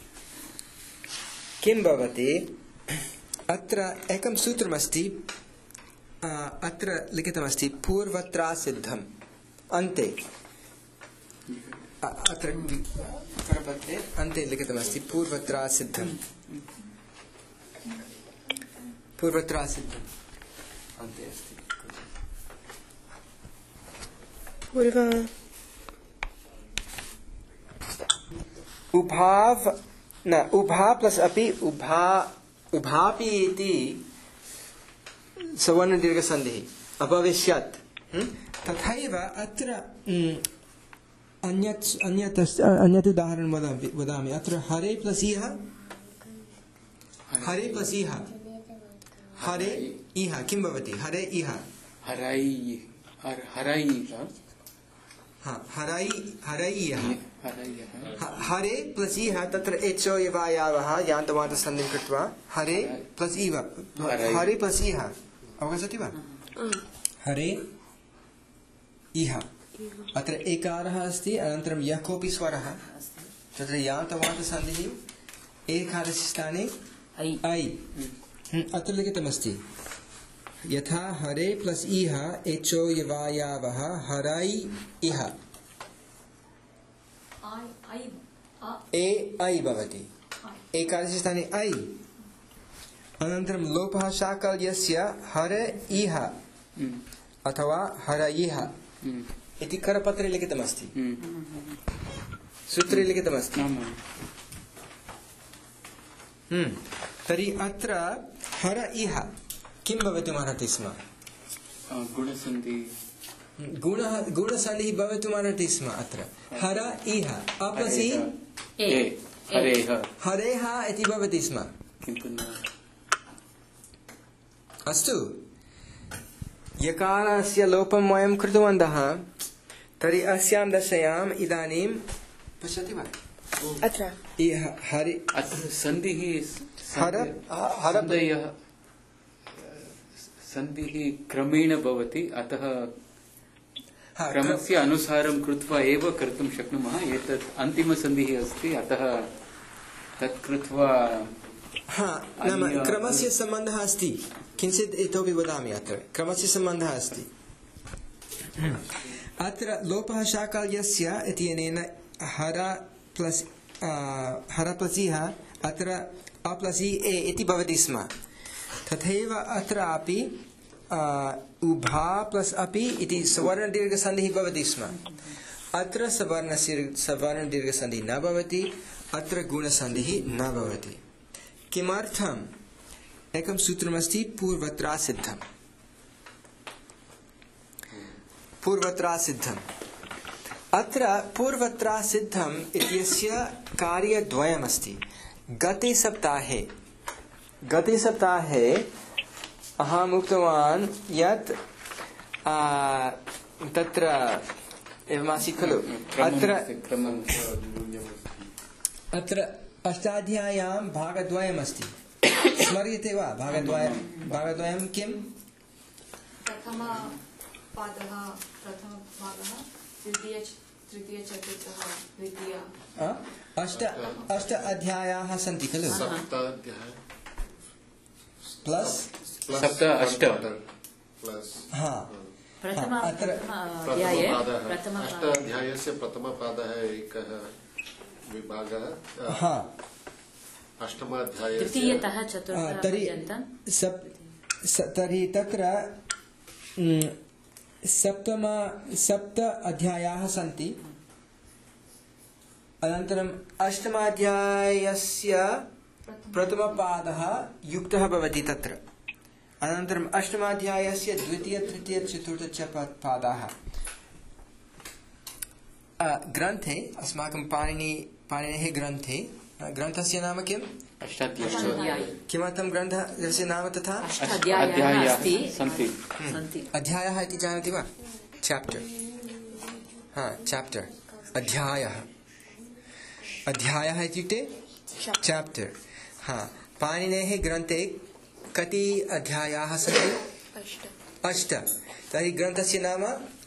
किं भवति अत्र एकं सूत्रमस्ति अत्र लिखितमस्ति पूर्वत्रा सिद्धम् अन्ते अत्र करपत्रे अन्ते लिखितमस्ति पूर्वत्रा सिद्धम् पूर्वत्रा सिद्धम् अन्ते अस्ति उभाव न उभा प्लस अपि उभापि इति सवर्ण दीर्घ संधिः अभविष्यत् तथैव अत्र अन्यत् उदाहरणं वदामि अत्र हरे प्लस इह हरे इह किं भवति हरे इह हरैयः हरे प्लस इह तत्र एचो यवायावः यान्तवान्तसन्धिं कृत्वा हरे प्लस इव हरे प्लस इह अवगच्छति वा हरे इह अत्र एकारः अस्ति अनन्तरं यः कोऽपि स्वरः तत्र यान्तवान्तसन्धिः एकारस्य स्थाने ऐ अत्र लिखितमस्ति यथा हरे प्लस इह एचो यवायावः हरै इह ऐ भवति एकारस्य स्थाने ऐ अनन्तरं लोपः शाकल्यस्य हर इह अथवा हरैः इति करपत्रे लिखितमस्ति सूत्रे लिखितमस्ति तर्हि अत्र हर इह किं भवितुमर्हति स्म गुणसन्धिः भवितुमर्हति स्म अत्र हर इह अपसि हरेः इति भवति स्म अस्तु यकारस्य लोपं वयं कृतवन्तः तर्हि अस्यां दशायाम् इदानीं पश्यति वा अत्र हरि सन्धिः सन्धिः क्रमेण भवति अतः क्रमस्य अनुसारं कृत्वा एव कर्तुं शक्नुमः एतत् अन्तिमसन्धिः अस्ति अतः तत् कृत्वा नाम क्रमस्य सम्बन्धः अस्ति किञ्चित् इतोपि वदामि अत्र क्रमस्य सम्बन्धः अस्ति अत्र लोपः शाकल्यस्य इत्यनेन हर प्लस इह अत्र अप्लस ए इति भवति स्म तथैव अत्रापि उभा प्लस अपि इति सवर्णदीर्घसन्धिः भवति स्म अत्र सवर्णदीर्घसन्धिः न भवति अत्र गुणसन्धिः न भवति किमर्थम् एकं सूत्रमस्ति पूर्वत्रा सिद्धम् अत्र पूर्वत्रा सिद्धम् इत्यस्य कार्यद्वयमस्ति गते सप्ताहे अहम् उक्तवान् यत् तत्र एवमासीत् खलु अत्र अष्टाध्याय्यां भागद्वयमस्ति स्मर्यते वा भागद्वयं किम् प्रथमपादः प्रथमभागः तृतीय चतुर्थः द्वितीय अष्ट अध्यायाः सन्ति खलु प्लस सप्त अष्ट अष्टाध्यायस्य प्रथमपादः एकः विभागः अष्टमाध्यायस्य तृतीयतः चतुर्थपर्यन्तं तर्हि तत्र सप्त अध्यायाः सन्ति अनन्तरम् अष्टमाध्यायस्य प्रथमपादः युक्तः भवति तत्र अनन्तरम् अष्टमाध्यायस्य द्वितीय तृतीय चतुर्थ च पादाः ग्रन्थे अस्माकं पाणिनेः ग्रन्थस्य नाम किम् अष्टाध्यायी किमर्थं ग्रन्थस्य नाम तथा अध्यायः इति जानाति वा चैप्टर् अध्यायः इत्युक्ते चैप्टर् पाणिनेः ग्रन्थे कति अध्यायाः सन्ति? 8। तर्हि ग्रन्थस्य नाम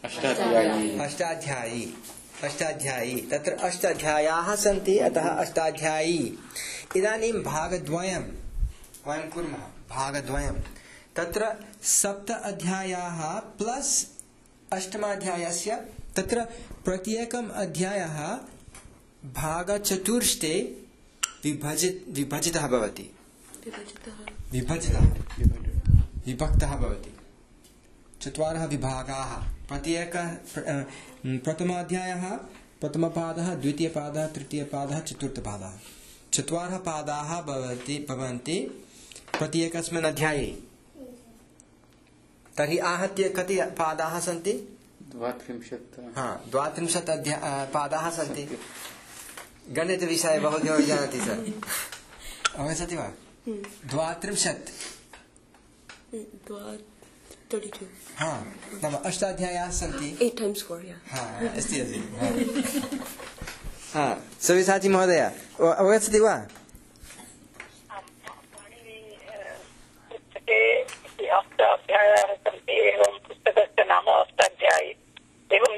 अष्टाध्यायी। तत्र 8 अध्यायाः सन्ति, अतः अष्टाध्यायी। इदानीं भागद्वयं वयं कुर्मः। भागद्वयं तत्र 7 अध्यायाः प्लस् 8माध्यायस्य, तत्र प्रत्येकम् अध्यायः भागचतुष्टे विभजितः भवति, विभक्तः भवति। 4 विभागाः। प्रथमाध्यायः, प्रथमपादः, द्वितीयपादः, तृतीयपादः, चतुर्थपादः। 4 पादाः भवन्ति प्रत्येकस्मिन् अध्याये। तर्हि आहत्य कति पादाः सन्ति? 32 पादाः सन्ति। गणितविषये भवद्भ्यो जानाति सर्, अवगच्छति वा? 32 नाम 8 अध्यायाः सन्ति। 8 times 4, yeah. अस्ति। सव्यसाची महोदय अवगच्छति वा? पुस्तके 8 अध्यायाः सन्ति, एवं पुस्तकस्य नाम अष्टाध्यायी, एवं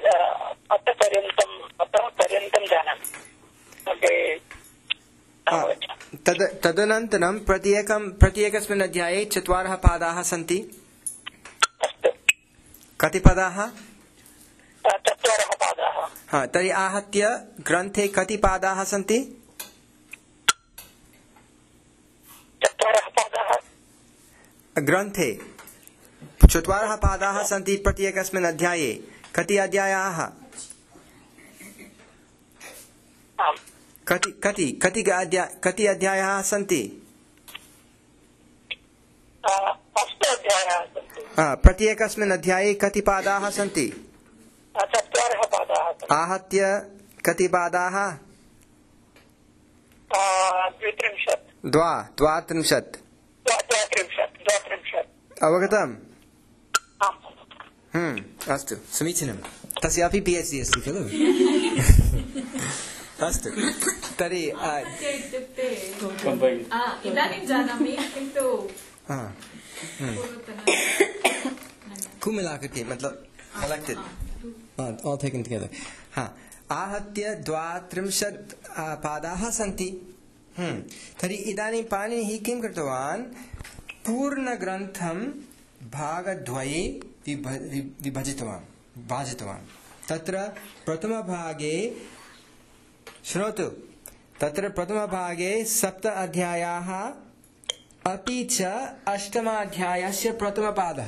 अतः पर्यन्तं जानामि। तदनन्तरं प्रत्येकस्मिन् अध्याये 4 पादाः सन्ति। कति पदाः? 4 पादाः। तर्हि आहत्य ग्रन्थे कति पादाः सन्ति? 4 पादाः। ग्रन्थे 4 पादाः सन्ति प्रत्येकस्मिन् अध्याये। कति अध्यायाः? कति अध्यायाः सन्ति? 8 अध्यायाः सन्ति। प्रत्येकस्मिन् अध्याये कति पादाः सन्ति? 4 पादाः सन्ति। आहत्य कति पादाः? 32। अवगतम्? अस्तु, समीचीनं। तस्यापि PhD अस्ति खलु? अस्तु, तर्हि इत्युक्ते इदानीं जानामि, किन्तु कुमिलाकृति मतलब collected, all taken together. आहत्य 32 पादाः सन्ति। तर्हि इदानीं पाणिनिः किं कृतवान्? पूर्णग्रन्थं भागद्वये विभजितवान्। तत्र प्रथमभागे, श्रोतु, तत्र प्रथमभागे 7 अध्यायाः अपि च 8माध्यायस्य प्रथमपादः।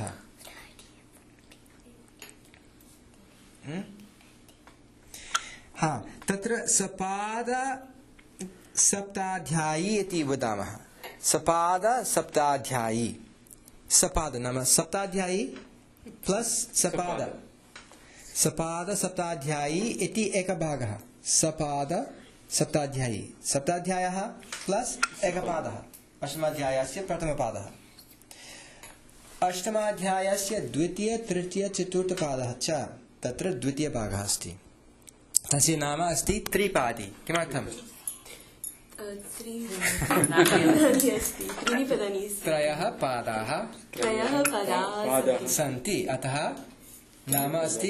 तत्र सपाद सप्ताध्यायी इति वदामः। सपाद सप्ताध्यायी, सपाद नाम सप्ताध्यायी प्लस सपाद सप्ताध्यायी इति एकः भागः। सपाद सप्ताध्यायी, सप्ताध्यायः प्लस एकः पादः, 8माध्यायस्य प्रथमपादः। 8माध्यायस्य द्वितीय, तृतीय, चतुर्थपादः च तत्र द्वितीयभागः अस्ति। तस्य नाम अस्ति त्रिपादी। किमर्थम्? 3 पादाः सन्ति, अतः नाम अस्ति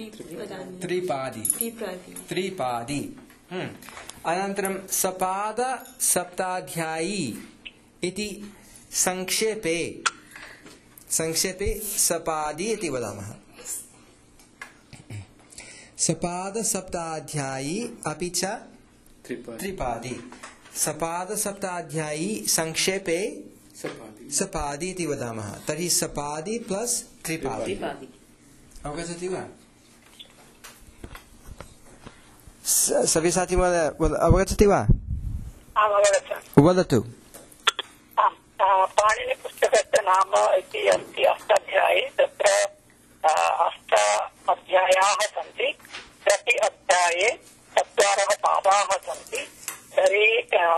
त्रिपादी। अनन्तरं सपाद सप्ताध्यायी इति संक्षेपे सपादी इति वदामः। सपाद सप्ताध्यायी अपि च त्रिपादी। सपाद सप्ताध्यायी संक्षेपे सपादी इति वदामः। तर्हि सपादी प्लस त्रिपादी। अवगच्छति वा? सव्यसाची महोदय अवगच्छति वा? वदतु। पाणिनिपुस्तकस्य नाम इति अस्ति अष्टाध्यायी। तत्र 8 अध्यायाः सन्ति। प्रति अध्याये 4 पादाः सन्ति। तर्हि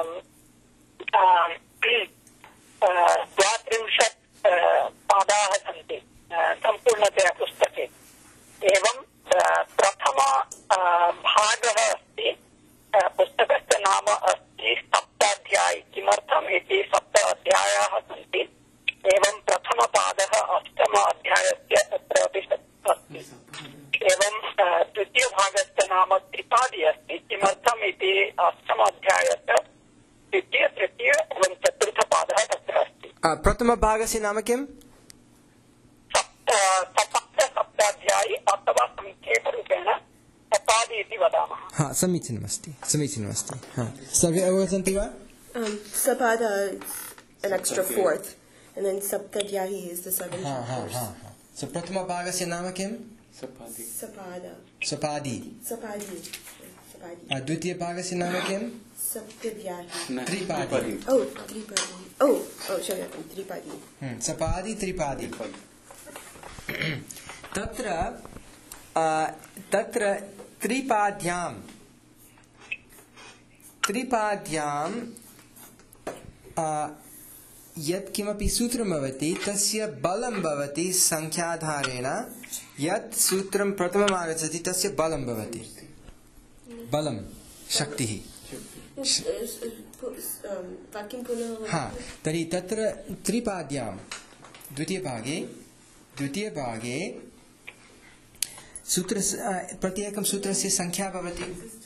32 पादाः सन्ति सम्पूर्णतया पुस्तके। एवं प्रथम भागः अस्ति। पुस्तकस्य नाम अस्ति सप्ताध्यायी। किमर्थम् इति 7 प्रथमभागस्य नाम किम्? सप्ताध्यायी अथवा संक्षेपरूपेण सपादि इति वदामः। हा, समीचीनमस्ति, समीचीनमस्ति। हा, सर्वे अवगच्छन्ति वा? Sapada is an extra fourth, and then Saptadhyayi is the seventh verse. So प्रथमभागस्य नाम किम्? सपादि। Sapada. सपादि। Sapadi. द्वितीयभागस्य नाम किम्? Saptadhyayi. त्रिपादी। Oh, Tripadi. Oh, Shayakam, Tripadi. सपादि त्रिपादी। तत्र त्रिपाद्यां यत् किमपि सूत्रं भवति तस्य बलं भवति संख्याधारेण। यत् सूत्रं प्रथमम् आगच्छति तस्य बलं भवति, बलं, शक्तिः। हा, तर्हि तत्र त्रिपाद्यां द्वितीयभागे सूत्रस्य प्रत्येकं सूत्रस्य संख्या भवति।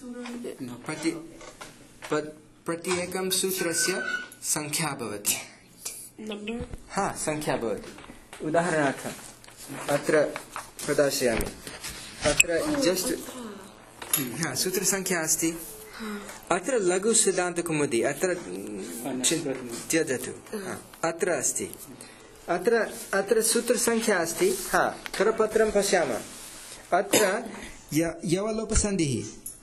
प्रत्येकं सूत्रस्य संख्या भवति। हा, संख्या भवति। उदाहरणार्थम् अत्र प्रदर्शयामि। अत्र जस्ट् सूत्रसंख्या अस्ति। अत्र लघु सिद्धान्तकौमुदी, अत्र त्यजतु। अत्र अस्ति, अत्र सूत्रसंख्या अस्ति। हा, करपत्रं पश्यामः। अत्र यवलोपसन्धिः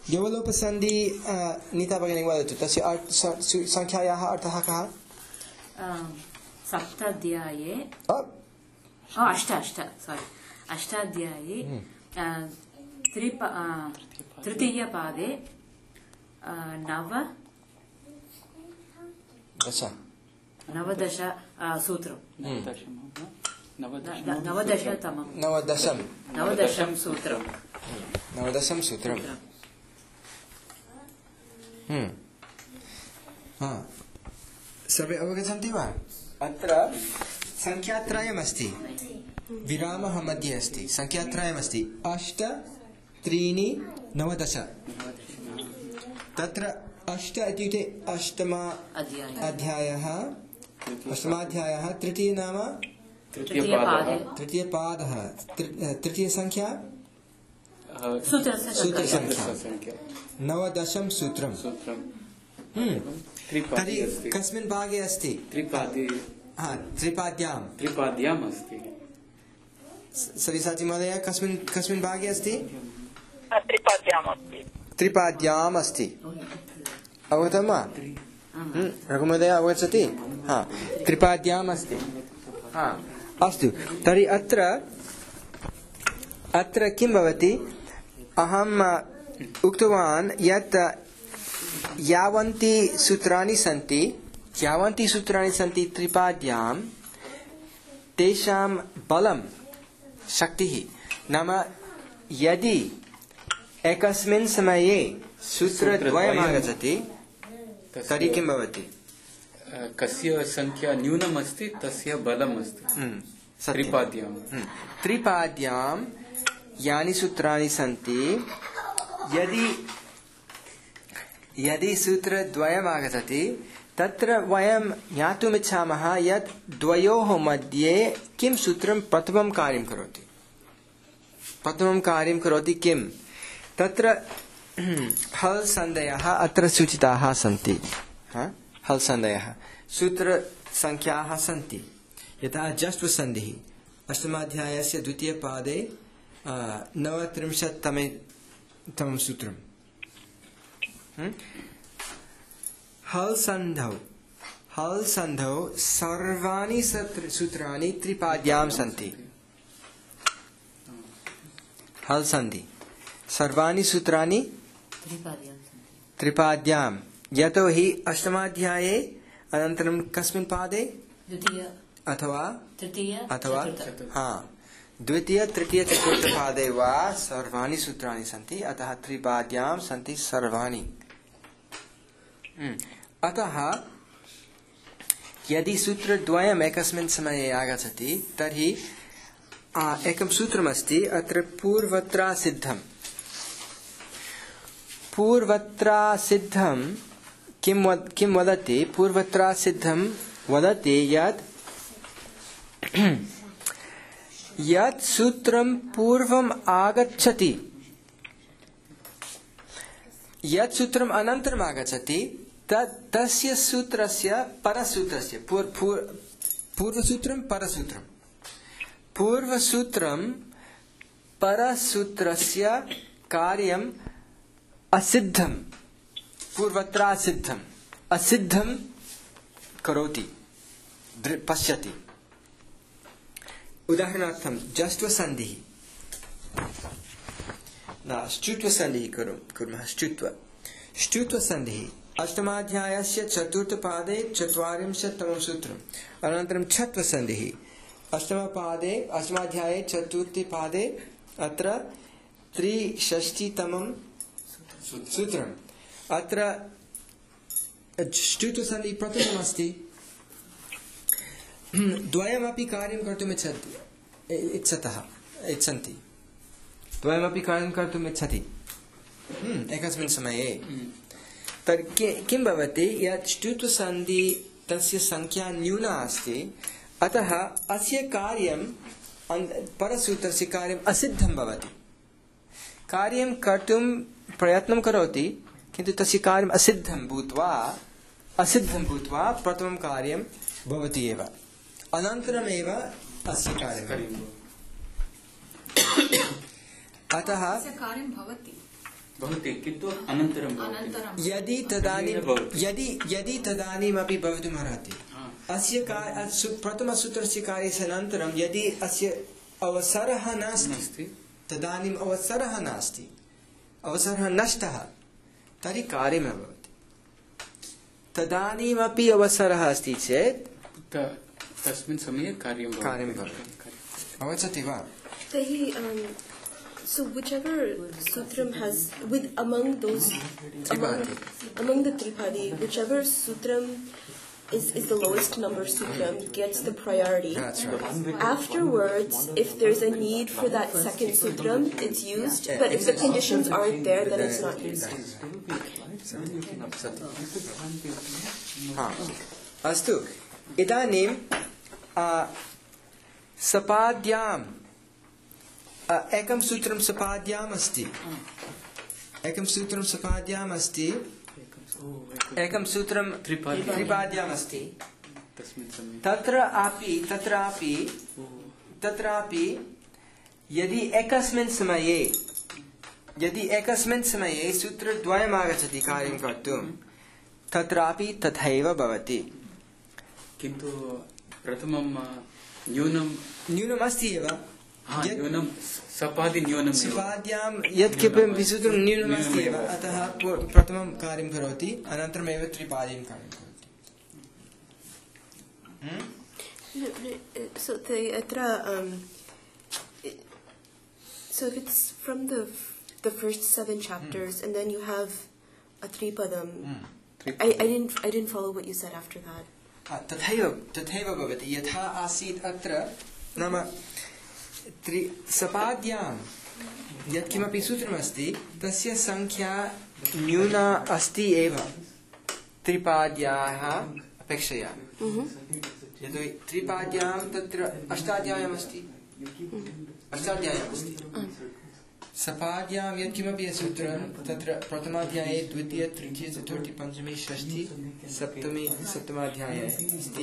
नीता भगिनी वदतु, तस्य संख्यायाः अर्थः कः? सप्ताध्याये अष्टाध्याये तृतीयपादे नवदश सूत्रं। नवदशं सूत्रं। सर्वे अवगच्छन्ति वा? अत्र संख्यात्रयमस्ति, विरामः मध्ये अस्ति। संख्यात्रयमस्ति 8, 3, 9। तत्र 8 इत्युक्ते अष्टमाध्यायः। तृतीय नाम तृतीयपादः। तृतीयसंख्या सूत्रसंख्या 9दशं सूत्रम्। तर्हि कस्मिन् भागे अस्ति? त्रिपाद्याम् अस्ति। सरिसाची महोदय, कस्मिन् भागे अस्ति? त्रिपाद्याम् अस्ति। अवगतं वा? रघुमहोदय अवगच्छति? हा, त्रिपाद्याम् अस्ति। हा, अस्तु। तर्हि अत्र किं भवति? अहम् उक्तवान् यत् यावन्ति सूत्राणि सन्ति त्रिपाद्यां, तेषां बलं, शक्तिः, नाम यदि एकस्मिन् समये सूत्रद्वयम् आगच्छति तर्हि किं भवति? कस्य संख्या न्यूनम् अस्ति तस्य बलम् अस्ति। त्रिपाद्यां यानि सूत्राणि सन्ति, यदि सूत्रद्वयम् आगच्छति तत्र वयं ज्ञातुमिच्छामः यत् द्वयोः मध्ये किं सूत्रं प्रथमं कार्यं करोति किम्? तत्र हल् सन्धयः अत्र सूचिताः सन्ति। हल् सन्धयः सूत्रसंख्याः सन्ति। यथा जस्त्वसन्धिः अष्टमाध्यायस्य द्वितीयपादे 39तमं सूत्रम्। हल् सन्धौ सर्वाणि सूत्राणि त्रिपाद्यां सन्ति। हल् सन्धि सर्वाणि सूत्राणि त्रिपाद्यां, यतोहि अष्टमाध्याये अनन्तरं कस्मिन् पादे? अथवा द्वितीय तृतीय चतुर्थपादे वा सर्वाणि सूत्राणि सन्ति। अतः त्रिपाद्यां सन्ति सर्वाणि। अतः यदि सूत्रद्वयम् एकस्मिन् समये आगच्छति तर्हि एकं सूत्रमस्ति अत्र पूर्वत्रा सिद्धं किं वदति? पूर्वत्रा सिद्धं वदति यत् यत् सूत्रं पूर्वम् आगच्छति, यत् सूत्रम् अनन्तरम् आगच्छति, तस्य सूत्रस्य परसूत्रस्य पूर्वसूत्रं परसूत्रं, पूर्वसूत्रं परसूत्रस्य कार्यम् असिद्धं, पूर्वत्र असिद्धम्, असिद्धं करोति, पश्यति। उदाहरणार्थं जस्त्वसन्धिः, ष्टुत्वसन्धिः कुर्मः। ष्टुत्वसन्धिः अष्टमाध्यायस्य चतुर्थपादे 40तमं सूत्रम्। अनन्तरं छत्वसन्धिः अष्टमाध्याये चतुर्थे पादे अत्र 63तमं सूत्रम्। अत्र ष्टुत्वसन्धिः प्रथममस्ति। द्वयमपि कार्यं कर्तुम् इच्छन्ति, द्वयमपि कार्यं कर्तुम् इच्छति एकस्मिन् समये। तर्हि किं भवति, यत् ष्टुत्वसन्धि तस्य संख्या न्यूना अस्ति, अतः अस्य कार्यं परसूत्रस्य कार्यम् असिद्धं भवति। कार्यं कर्तुं प्रयत्नं करोति, किन्तु तस्य कार्यम् असिद्धं भूत्वा प्रथमं कार्यं भवति एव, अनन्तरमेव अस्य कार्यं। अतः कार्यं भवति किन्तु अनन्तरं यदि तदानीमपि भवितुमर्हति। अस्य प्रथमसूत्रस्य कार्यस्य अनन्तरं यदि अस्य अवसरः नास्ति, तदानीम् अवसरः नष्टः, तर्हि कार्यमेव भवति। तदानीमपि अवसरः अस्ति चेत् तस्मिन् समये कार्यं भवति। अवगच्छति वा? So whichever sutram has among the Tripadi, whichever sutram is the lowest number sutram gets the priority. That's right. Afterwards, if there's a need for that second sutram, it's used. But if the conditions aren't there, then it's not used. अस्तु, इदानीं सपाद्याम् एकं सूत्रं सपाद्याम् अस्ति, एकं सूत्रं सपाद्याम् अस्ति, एकं सूत्रं त्रिपाद्याम् अस्ति। तत्रापि यदि एकस्मिन् समये सूत्रद्वयम् आगच्छति कार्यं कर्तुं, तत्रापि तथैव भवति। किन्तु प्रथमं न्यूनम् अस्ति एव, सपाद्यां यत् किमपि सूत्रं न्यूनमस्ति एव, अतः प्रथमं कार्यं करोति, अनन्तरमेव त्रिपादीं कार्यं करोति। So if it's from the first 7 chapters, and then you have a tripadam, I didn't follow what you said after that. तथैव भवति, यथा आसीत् अत्र, नाम सपाद्यां यत्किमपि सूत्रमस्ति तस्य संख्या न्यूना अस्ति एव त्रिपाद्याः अपेक्षया। यतोहि त्रिपाद्यां तत्र अष्टाध्यायमस्ति, सपाद्यां यत्किमपि सूत्रं तत्र प्रथमाध्याये द्वितीय तृतीय चतुर्थी पञ्चमी षष्ठी सप्तमाध्याये अस्ति।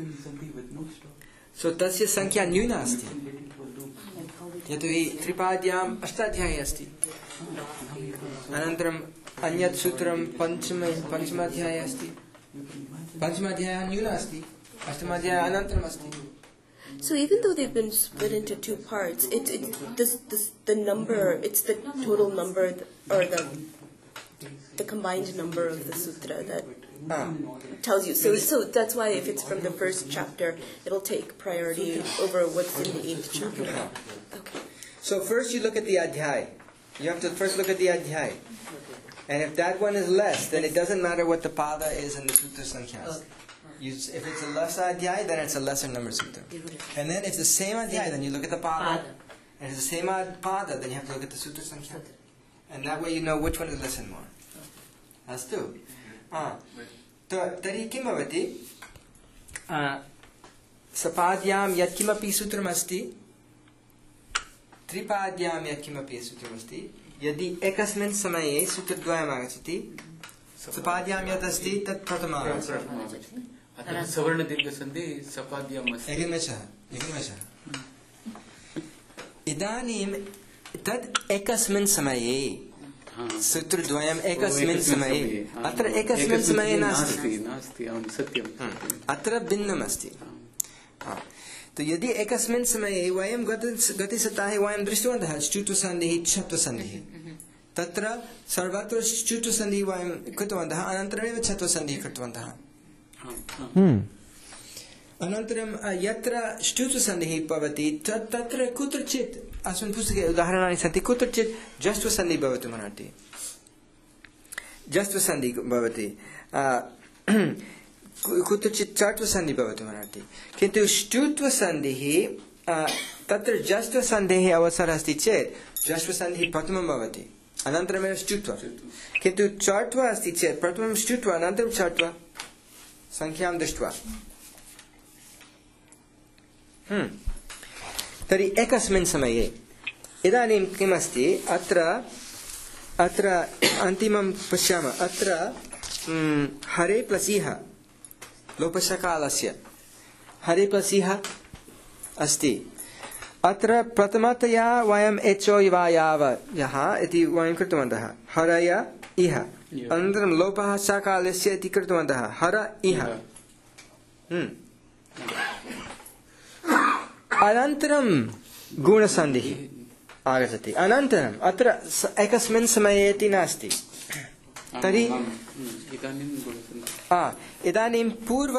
सो तस्य संख्या न्यूना अस्ति, यतोहि त्रिपाद्याम् अष्टाध्याये अस्ति। अनन्तरम् अन्यत् सूत्रं पञ्चमाध्याये अस्ति, पञ्चमाध्यायः न्यूना अस्ति, अष्टमाध्यायः अनन्तरम् अस्ति। So even though they've been split into 2 parts, the number, it's the total number or the combined number of the sutra that tells you. So that's why if it's from the first chapter, it'll take priority over what's in the 8th chapter. Okay. So first you look at the adhyay. You have to first look at the adhyay. And if that one is less, then it doesn't matter what the pada is in the sutra sankhya. If it's a lesser adhyay, then it's a lesser number sutra. And then if it's the same adhyay, then you look at the pada. And if it's the same pada, then you have to look at the sutra sankhya. And that way you know which one is less and more. Astu. Tari kim bhavati? सपाद्यां यत्किमपि सूत्रमस्ति, त्रिपाद्यां यत्किमपि सूत्रमस्ति, यदि एकस्मिन् समये सूत्रद्वयम् आगच्छति, सपाद्यां यत् अस्ति तत् प्रथमम् आगच्छति। अतः सवर्णदीर्घसन्धि सपाद्याम् अस्ति। एकनिमेषः। इदानीं तत् एकस्मिन् समये सूत्रद्वयम् एकस्मिन् समये, अत्र एकस्मिन् समये नास्ति, सत्यम्, अत्र भिन्नमस्ति। तो यदि एकस्मिन् समये वयं गतसप्ताहे वयं दृष्टवन्तः ष्टुत्वसन्धिः छत्वसन्धिः, तत्र सर्वत्र ष्टुत्वसन्धिः वयं कृतवन्तः, अनन्तरमेव छत्वसन्धिः कृतवन्तः। अनन्तरं यत्र ष्टुत्वसन्धिः भवति तत्र कुत्रचित् अस्मिन् पुस्तके उदाहरणानि सन्ति, कुत्रचित् जस्त्वसन्धिः भवितुमर्हति, जस्त्वसन्धिः भवति, कुत्रचित् चत्वसन्धिः भवितुमर्हति, किन्तु ष्टुत्वसन्धिः तत्र जस्त्वसन्धेः अवसरः अस्ति चेत् जस्त्वसन्धिः प्रथमं भवति, अनन्तरमेव ष्टुत्व, किन्तु चत्व अस्ति चेत् प्रथमं ष्टुत्व अनन्तरं चत्व, संख्यां दृष्ट्वा। तर्हि एकस्मिन् समये इदानीं किमस्ति, अत्र अन्तिमं पश्यामः, अत्र हरे प्लसिह लोपशकालस्य हरे प्लसिह अस्ति। अत्र प्रथमतया वयम् एचो इवायाव यः इति वयं कृतवन्तः, हरय इह, अनन्तरं लोपः शकालस्य इति कृतवन्तः, हर इह। अनन्तरं गुणसन्धिः आगच्छति, अनन्तरम् अत्र एकस्मिन् समये इति नास्ति। तर्हि इदानीं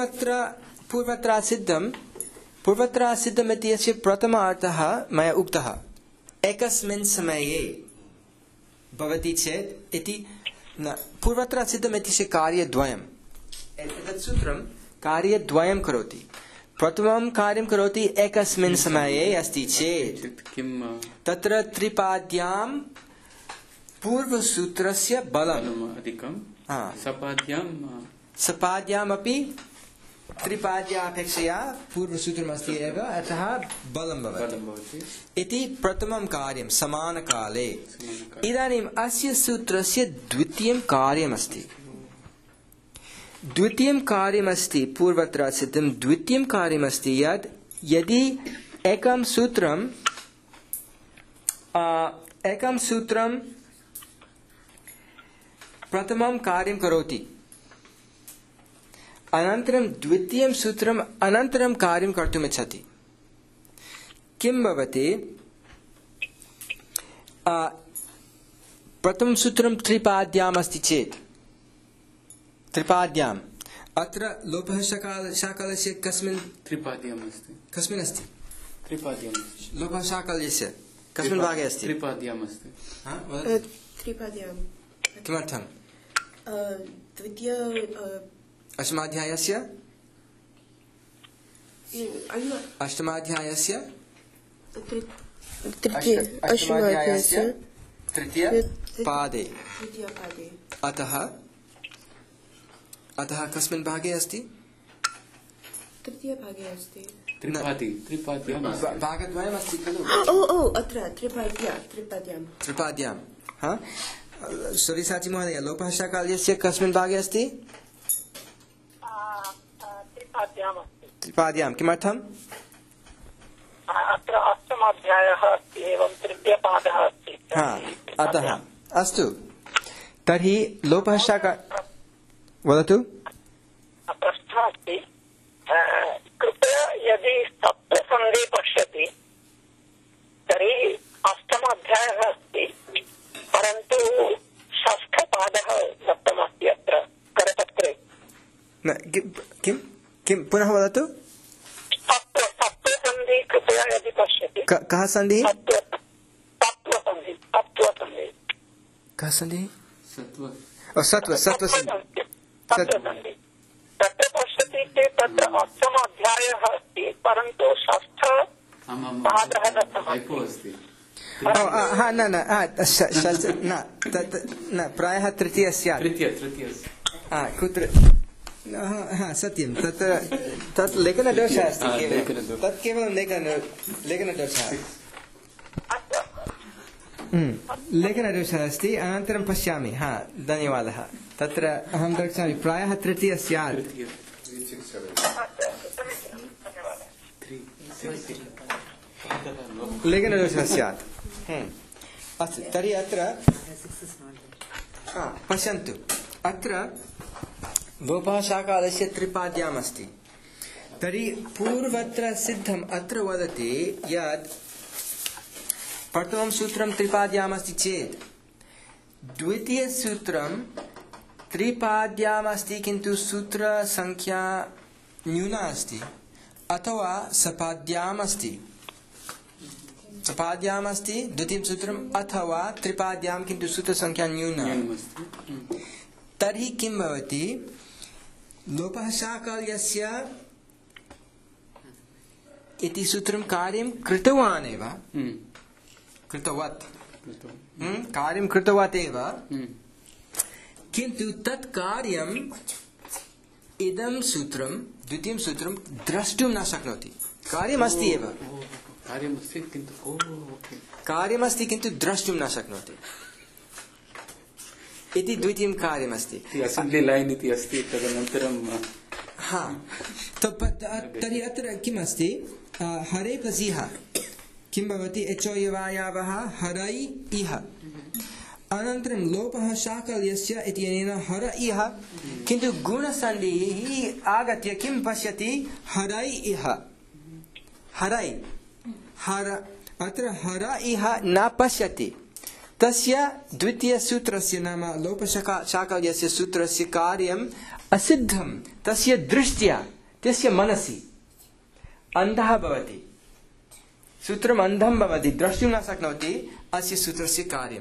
पूर्वत्र सिद्धम् इत्यस्य प्रथम अर्थः मया उक्तः, एकस्मिन् समये भवति चेत् इति न, पूर्वत्र सिद्धम् इत्यस्य कार्यद्वयम्, एतत् सूत्रं कार्यद्वयं करोति। प्रथमं कार्यं करोति एकस्मिन् समये अस्ति चेत् तत्र त्रिपाद्यां पूर्वसूत्रस्य बलम् अधिकं, सपाद्यामपि त्रिपाद्यापेक्षया पूर्वसूत्रमस्ति एव, अतः बलं भवति इति प्रथमं कार्यं समानकाले। इदानीम् अस्य सूत्रस्य द्वितीयं कार्यमस्ति, द्वितीयं कार्यमस्ति पूर्वत्र सिद्धं, द्वितीयं कार्यमस्ति यत् यदि एकं सूत्रं प्रथमं कार्यं करोति, अनन्तरं द्वितीयं सूत्रम् अनन्तरं कार्यं कर्तुम् इच्छति, किं भवति, प्रथमं सूत्रं त्रिपाद्याम् अस्ति चेत्, त्रिपाद्याम् अत्र लोपः शाकालस्य कस्मिन् त्रिपाद्याम् अस्ति, कस्मिन् अस्ति, त्रिपाद्याम् लोपः शाकालस्य कस्मिन् भागे अस्ति, त्रिपाद्याम् अस्ति, त्रिपाद्यां किमर्थं, द्वितीय अष्टमाध्यायस्य तृतीयपादे, अतः कस्मिन् भागे अस्ति, तृतीयभागे अस्ति, भागद्वयम् अस्ति खलु, अत्र त्रिपाद्यां सरिसाचि महोदय, लोपः शाकालस्य कस्मिन् भागे अस्ति, त्रिपाद्यां, किमर्थम्, अत्र अष्टमाध्यायः अस्ति एवं तृतीयपादः अस्ति, अतः अस्तु। तर्हि लोपः शाका वदतु। प्रश्नः अस्ति, कृपया यदि सप्तसन्धि पश्यति तर्हि अष्टमाध्यायः अस्ति, परन्तु षष्ठपादः दत्तमस्ति अत्र करपत्रे। किं पुनः वदतु, सप्तसन्धि कृपया यदि पश्यति, कः सन्धिः, कः सन्धिः, सत्त्वसन्धिः, तत्र पश्यति चेत् तत्र अष्टमाध्यायः अस्ति, परन्तु षष्ठपादः दत्तमस्ति। न प्रायः तृतीय स्यात्, कुत्र हा सत्यं तत् लेखनदोषः अस्ति केवलं लेखनदोषः। तत् केवलं लेखनदोषः लेखनदोषः अस्ति अनन्तरं पश्यामि हा धन्यवादः तत्र अहं द्रक्ष्यामि प्रायः तृतीय स्यात् लेखनदोषः स्यात् अस्तु तर्हि अत्र पश्यन्तु अत्र लोपः शाकालस्य त्रिपाद्याम् अस्ति तर्हि पूर्वत्र सिद्धम् अत्र वदति यत् प्रथमं सूत्रं त्रिपाद्याम् अस्ति चेत् द्वितीयसूत्रं त्रिपाद्याम् अस्ति किन्तु सूत्रसङ्ख्या न्यूना अस्ति अथवा सपाद्याम् अस्ति सपाद्याम् अस्ति द्वितीयं सूत्रम् अथवा त्रिपाद्यां किन्तु सूत्रसङ्ख्या न्यूना तर्हि किं भवति लोपः शाकाल्यस्य इति सूत्रं कार्यं कृतवान् एव कृतवत् कार्यं कृतवत् एव किन्तु तत् कार्यम् इदं सूत्रं द्वितीयं सूत्रं द्रष्टुं न शक्नोति कार्यमस्ति एव कार्यमस्ति किन्तु द्रष्टुं न शक्नोति इति द्वितीयं कार्यमस्ति असेम्ब्लि लैन् इति अस्ति तदनन्तरं हा तर्हि अत्र किम् अस्ति हरे प्लस् इह किं भवति एचो यवायावः हरै इह अनन्तरं लोपः शाकल्यस्य इत्यनेन हर इह किन्तु गुणसन्धिः आगत्य किं पश्यति हरै इह हरै हर अत्र हर इह न पश्यति तस्य द्वितीयसूत्रस्य नाम लोपशाकल्यस्य सूत्रस्य कार्यम् असिद्धं तस्य दृष्ट्या तस्य मनसि अन्धः भवति सूत्रम् अन्धं भवति द्रष्टुं न शक्नोति अस्य सूत्रस्य कार्यं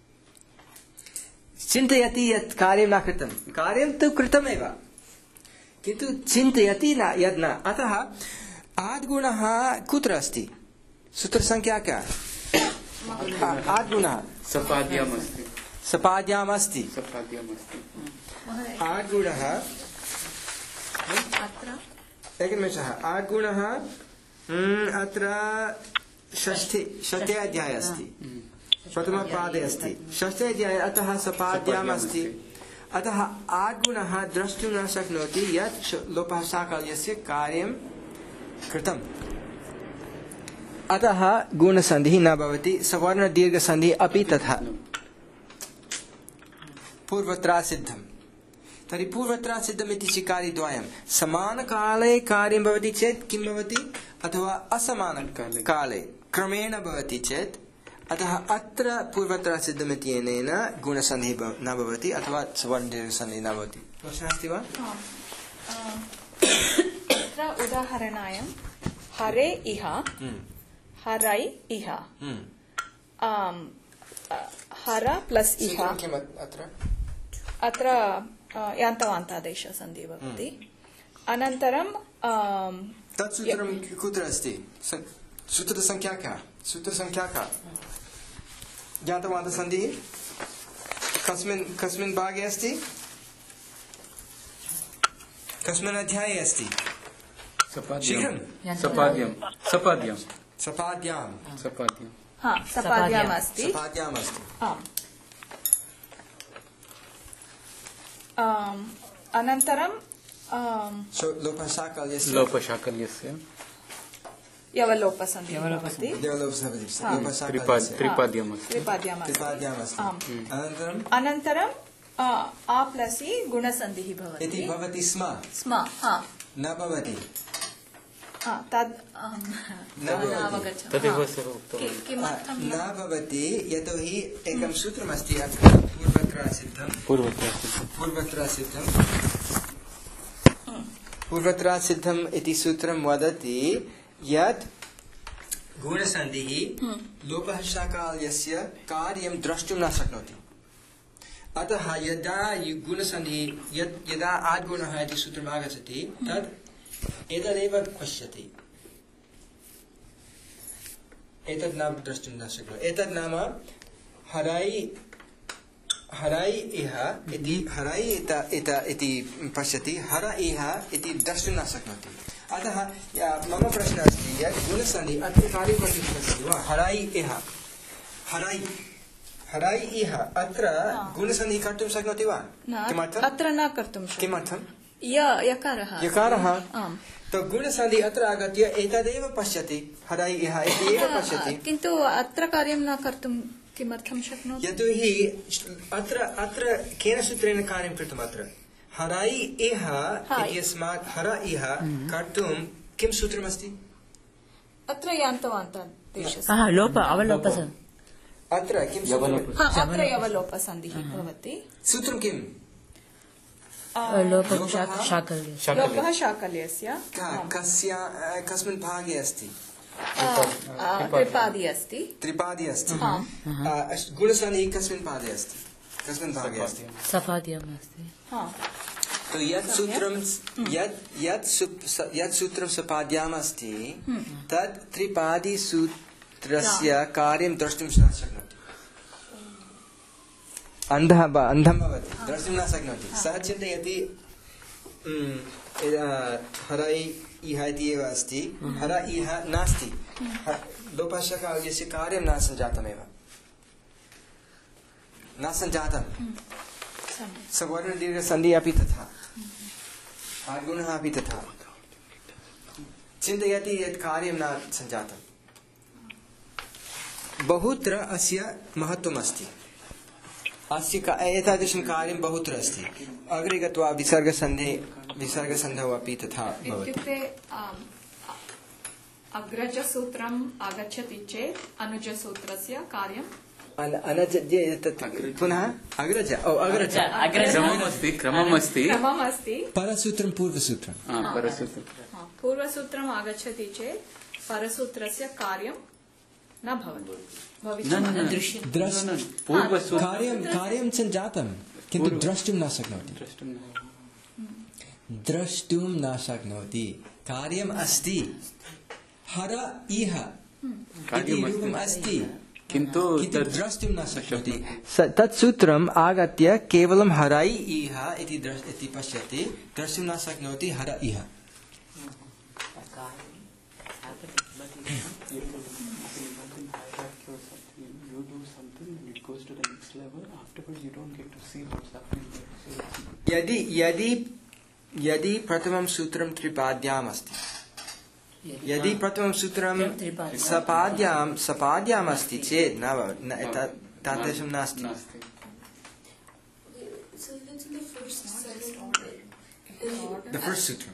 चिन्तयति यत् कार्यं न कृतं कार्यं तु कृतमेव किन्तु चिन्तयति न यद् न अतः आद्गुणः कुत्र अस्ति सूत्रसङ्ख्या का आद्गुणः सपाद्याम् अस्ति सपाद्याम् अस्ति आद्गुणः एकनिमेषः आद्गुणः अत्र षष्ठे अध्याये अस्ति प्रथमपादे अस्ति षष्ठे अध्याये अतः सपाद्याम् अस्ति अतः आद्गुणः द्रष्टुं न शक्नोति यत् लोपः शाकल्यस्य कार्यं कृतम् अतः गुणसन्धिः न भवति सवर्णदीर्घसन्धिः अपि तथा पूर्वत्रा सिद्धम् तर्हि पूर्वत्रा सिद्धम् इति चिकारिद्वयं समानकाले कार्यं भवति चेत् किं भवति अथवा असमानकाले क्रमेण भवति चेत् अतः अत्र पूर्वत्रा सिद्धम् इत्यनेन गुणसन्धिः न भवति अथवा सवर्णदीर्घसन्धिः न भवति प्रश्नः अस्ति वा अत्र उदाहरणाय हरे इह हरै इह हर प्लस् इह अत्र यान्तवान्तादेशसन्धिः भवति अनन्तरं तत् सूत्रं कुत्र अस्ति सूत्रसङ्ख्या का यान्तवान्तसन्धिः कस्मिन् भागे अस्ति कस्मिन् अध्याये अस्ति सपाद्याम् अस्ति अनन्तरं लोपशाकल्यस्य यवलोपसन्धिः भवति त्रिपाद्याम् अस्ति अनन्तरं आ प्लस् इ गुणसन्धिः भवति स्म न भवति तदेव न भवति यतोहि एकं सूत्रमस्ति अत्र पूर्वत्रा सिद्धम् इति सूत्रं वदति यत् गुणसन्धिः लोपः शाकाल्यस्य कार्यं द्रष्टुं न शक्नोति अतः यदा गुणसन्धिः यदा आद्गुणः इति सूत्रम् आगच्छति तद् एतदेव पश्यति एतद् न द्रष्टुं न शक्नोति एतद् नाम हरै इह इति हरै इति पश्यति हर इह इति द्रष्टुं न शक्नोति अतः मम प्रश्नः अस्ति यत् गुणसन्धिः अत्र कार्यपद्धतिः वा हरै इह हरै इह अत्र गुणसन्धिः कर्तुं शक्नोति वा किमर्थम् अत्र न कर्तुं शक्यते किमर्थं यकारः तो गुणसन्धिः अत्र आगत्य एतदेव पश्यति हरै इह इति एव पश्यति किन्तु अत्र कार्यं न कर्तुं किमर्थं शक्नोति यतोहि अत्र केन सूत्रेण कार्यं कृतम् अत्र हरै इह इत्यस्मात् हर इह कर्तुं किं सूत्रमस्ति अत्र यान्तवान्तदेशस्य अत्र किं अत्र यवलोपसन्धिः भवति सूत्रं किम् लोपः शाकल्यस्य कस्मिन् भागे अस्ति त्रिपादी अस्ति गुणसन्धिः कस्मिन् पादे अस्ति कस्मिन् भागे अस्ति तो यत् सूत्रं सपाद्याम् अस्ति तत् त्रिपादी सूत्रस्य कार्यं द्रष्टुं न शक्नोति अन्धं भवति द्रष्टुं न शक्नोति सः चिन्तयति हरै इह इति एव अस्ति हर इह नास्ति लोपशकार्यस्य कार्यं न सञ्जातमेव न सञ्जातं सवर्णदीर्घसन्धिः अपि तथा आद्गुणः अपि तथा चिन्तयति यत् कार्यं न सञ्जातं बहुत्र अस्य महत्त्वम् अस्ति अस्य एतादृशं कार्यं बहुत्र अस्ति अग्रे गत्वा विसर्गसन्धौ अपि तथा भवति इत्युक्ते अग्रजसूत्रम् आगच्छति चेत् अनुजसूत्रस्य कार्यं पुनः अग्रज क्रममस्ति परसूत्रं पूर्वसूत्रं पूर्वसूत्रम् आगच्छति चेत् परसूत्रस्य कार्यं न भवति कार्यं सञ्जातं किन्तु द्रष्टुं न शक्नोति कार्यम् अस्ति हर इह इति रूपम् अस्ति किन्तु द्रष्टुं न शक्नोति तत् सूत्रम् आगत्य केवलं हरै इह इति पश्यति द्रष्टुं न शक्नोति हर इह यदि प्रथमं सूत्रं त्रिपाद्याम् अस्ति यदि प्रथमं सूत्रं सपाद्याम् अस्ति चेत् तादृशं नास्ति The first sutra.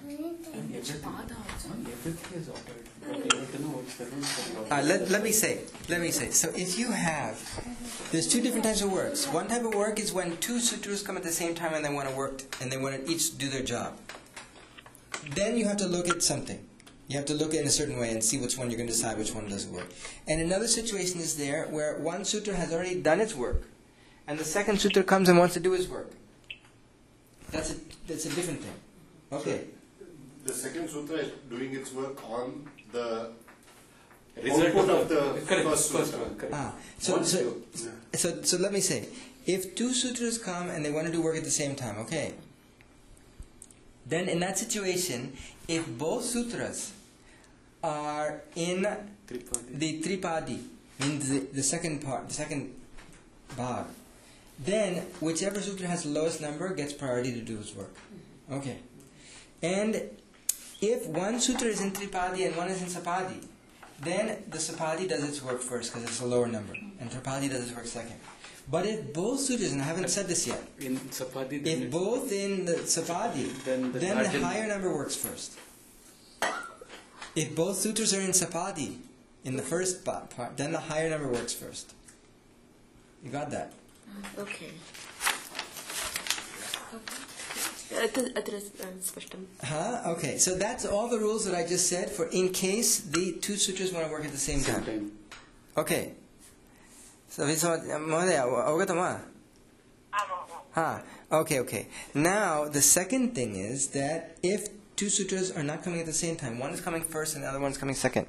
Let me say. So if you have, there's two different types of works. One type of work is when two sutras come at the same time and they want to work and they want to each do their job. Then you have to look at something. You have to look at it in a certain way and see which one you're going to decide which one doesn't work. And another situation is there where one sutra has already done its work and the second sutra comes and wants to do his work. That's a different thing. Okay. The second sutra is doing its work on the output of the first sutra. So let me say, if two sutras come and they want to do work at the same time, okay, then in that situation, if both sutras are in the tripadi, means the second part, the second bhag, then whichever sutra has the lowest number gets priority to do its work. Okay. And if one sutra is in tripadi and one is in sapadi, then the sapadi does its work first because it's a lower number, and tripadi does its work second. But if both sutras, and I haven't said this yet, if both in the sapadi, then the higher number works first. If both sutras are in sapadi, in the first part, then the higher number works first. You got that? Okay. Okay, so that's all the rules that I just said for in case the two sutras want to work at the same time. Okay. So okay. Now the second thing is that if two sutras are not coming at the same time, one is coming first and the other one is coming second.